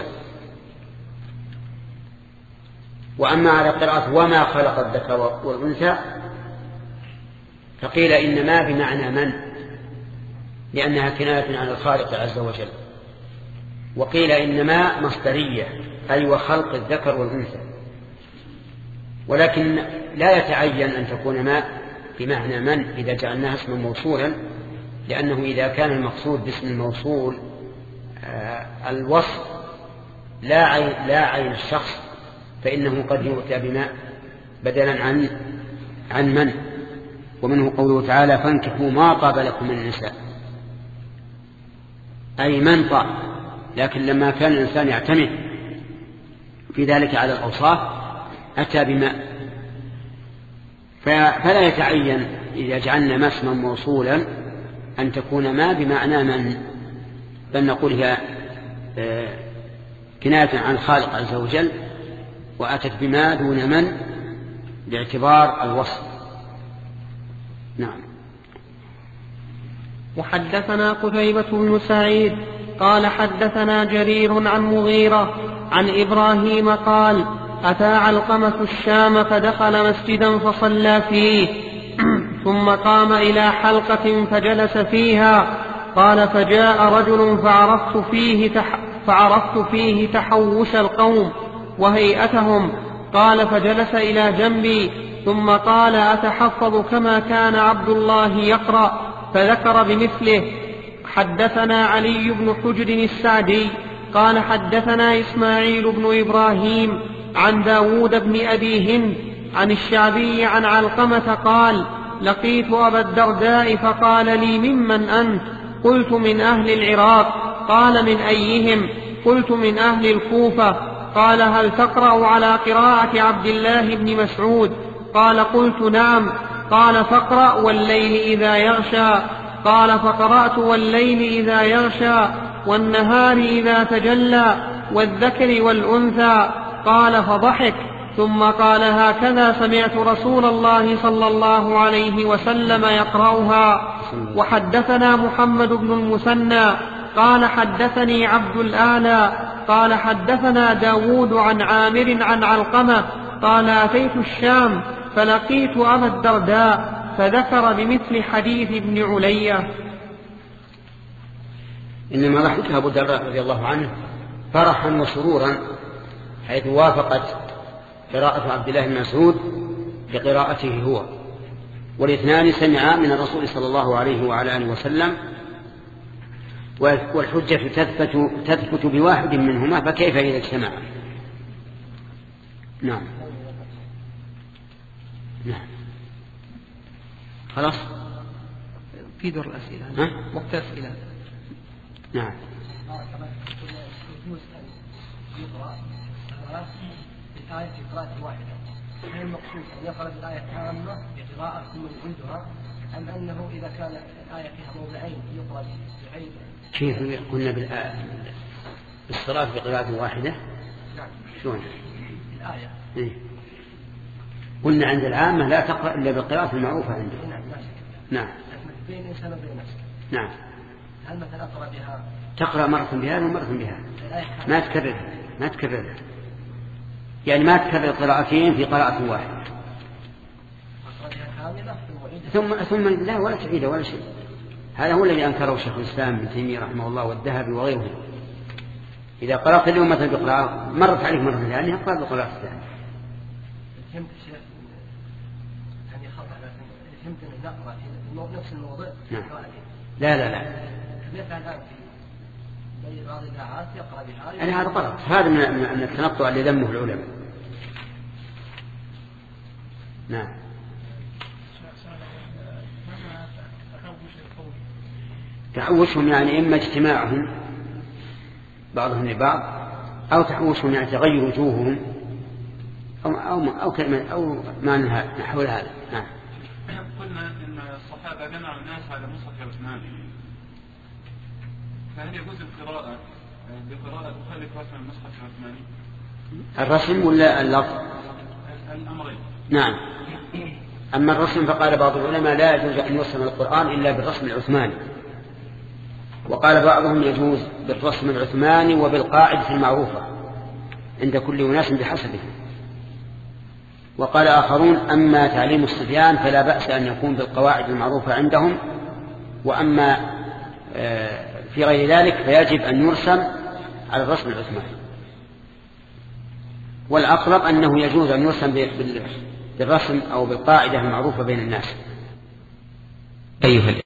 وأما على قراءة وما خلق الذكر والأنثى فقيل إنما بمعنى من لأنها كناية عن الخالق عز وجل. وقيل إنما مصدرية أي وخلق الذكر والأنثى. ولكن لا يتعين أن تكون ما بمعنى من إذا جعلناها اسما موصولا لأنه إذا كان المقصود باسم الموصول الوصف لا عين الشخص فإنه قد يؤتى بما بدلا عن من. ومنه قوله تعالى فانكحوا ما طاب لكم من النساء أي من طاب. لكن لما كان الإنسان يعتمد في ذلك على الأوصاف أتى بما فلا يتعين إذا جعلنا ما اسما موصولا أن تكون ما بمعنى من بل نقول هي كناية عن الخالق عز وجل وأتت بما دون من باعتبار الوصف. نعم. وحدثنا قتيبة بن سعيد قال حدثنا جرير عن مغيرة عن إبراهيم قال أتى علقمة الشام فدخل مسجدا فصلى فيه ثم قام إلى حلقة فجلس فيها قال فجاء رجل فعرفت فيه تحوش القوم وهيئتهم قال فجلس إلى جنبي ثم قال أتحفظ كما كان عبد الله يقرأ فذكر بمثله. حدثنا علي بن حجر السعدي قال حدثنا إسماعيل بن إبراهيم عن داود بن أبي هند عن الشعبي عن علقمة قال لقيت أبا الدرداء فقال لي ممن أنت؟ قلت من أهل العراق. قال من أيهم؟ قلت من أهل الكوفة. قال هل تقرأ على قراءة عبد الله بن مسعود؟ قال قلت نعم. قال فاقرأ والليل إذا يغشى. قال فقرأت والليل إذا يغشى والنهار إذا تجلى والذكر والأنثى. قال فضحك ثم قال هكذا سمعت رسول الله صلى الله عليه وسلم يقرأها. وحدثنا محمد بن المثنى قال حدثني عبد الآلى قال حدثنا داود عن عامر عن علقمة قال أتيت الشام فلقيت أبا الدرداء فذكر بمثل حديث ابن علية. إنما ضحك أبو الدرداء رضي الله عنه فرحا وسرورا حيث وافقت قراءة عبد الله بن مسعود بقراءته هو والاثنان سمعا من الرسول صلى الله عليه وعلى آله وسلم والحجة تثبت بواحد منهما فكيف إذا اجتمع. نعم. خلاص في دور الأسئلة وقت أسئلة. نعم. يقرأ الآية في قراءة واحدة، هل المقصود أن يقرأ الآية كاملة بقراءة ثم يعيدها، أم أنه إذا كان الآية فيها موضعين يقرأ بحيث كيف قلنا بالصلاة بقراءة واحدة؟ نعم. شلون؟ الآية إيه؟ قلنا عند العامة لا تقرأ إلا بالقراءة المعروفة عنده. نعم. نعم. بين الإنسان وبين نفسه. نعم. هل مثلا أقرأ بها؟ تقرأ مرة بهذا ومرة بها، ما تكررها، يعني ما تكرر قراءتين في قراءة واحدة. ثم لا ولا تعيد ولا شيء. هذا هو الذي أنكره شيخ الإسلام ابن تيمية رحمه الله والذهبي وغيره. إذا قرأت اليوم مثلا بقراءة مرت عليك مرة ثانية اقرأ بقراءة الثانية. فهمت الشيخ يعني خطأ، لكن فهمت أن نقرأ في نفس الموضوع. نعم. لا يفعل الآن في بعض الإذاعات يقرأ بها. يعني هذا غلط، هذا من التنطع اللي ذمه العلماء. نعم. تحوشهم يعني إما اجتماعهم بعضهم لبعض، أو تحوشهم يعني تغير وجوههم، أو كلمة أو ما نحو هذا. نعم. قلنا إن الصحابة جمعوا الناس على مصحف عثمان، فهل يجوز القراءة بقراءة مخالف رسم المصحف العثماني؟ الرسم ولا اللفظ؟ الأمرين. نعم. أما الرسم فقال بعض العلماء لا يجوز أن يرسم القرآن إلا بالرسم العثماني، وقال بعضهم يجوز بالرسم العثماني وبالقاعدة المعروفة عند كل أناس بحسبه. وقال آخرون أما تعليم الصبيان فلا بأس أن يكون بالقواعد المعروفة عندهم، وأما في غير ذلك فيجب أن يرسم على الرسم العثماني. والأقرب أنه يجوز أن يرسم بالرسم أو بالقاعدة المعروفة بين الناس.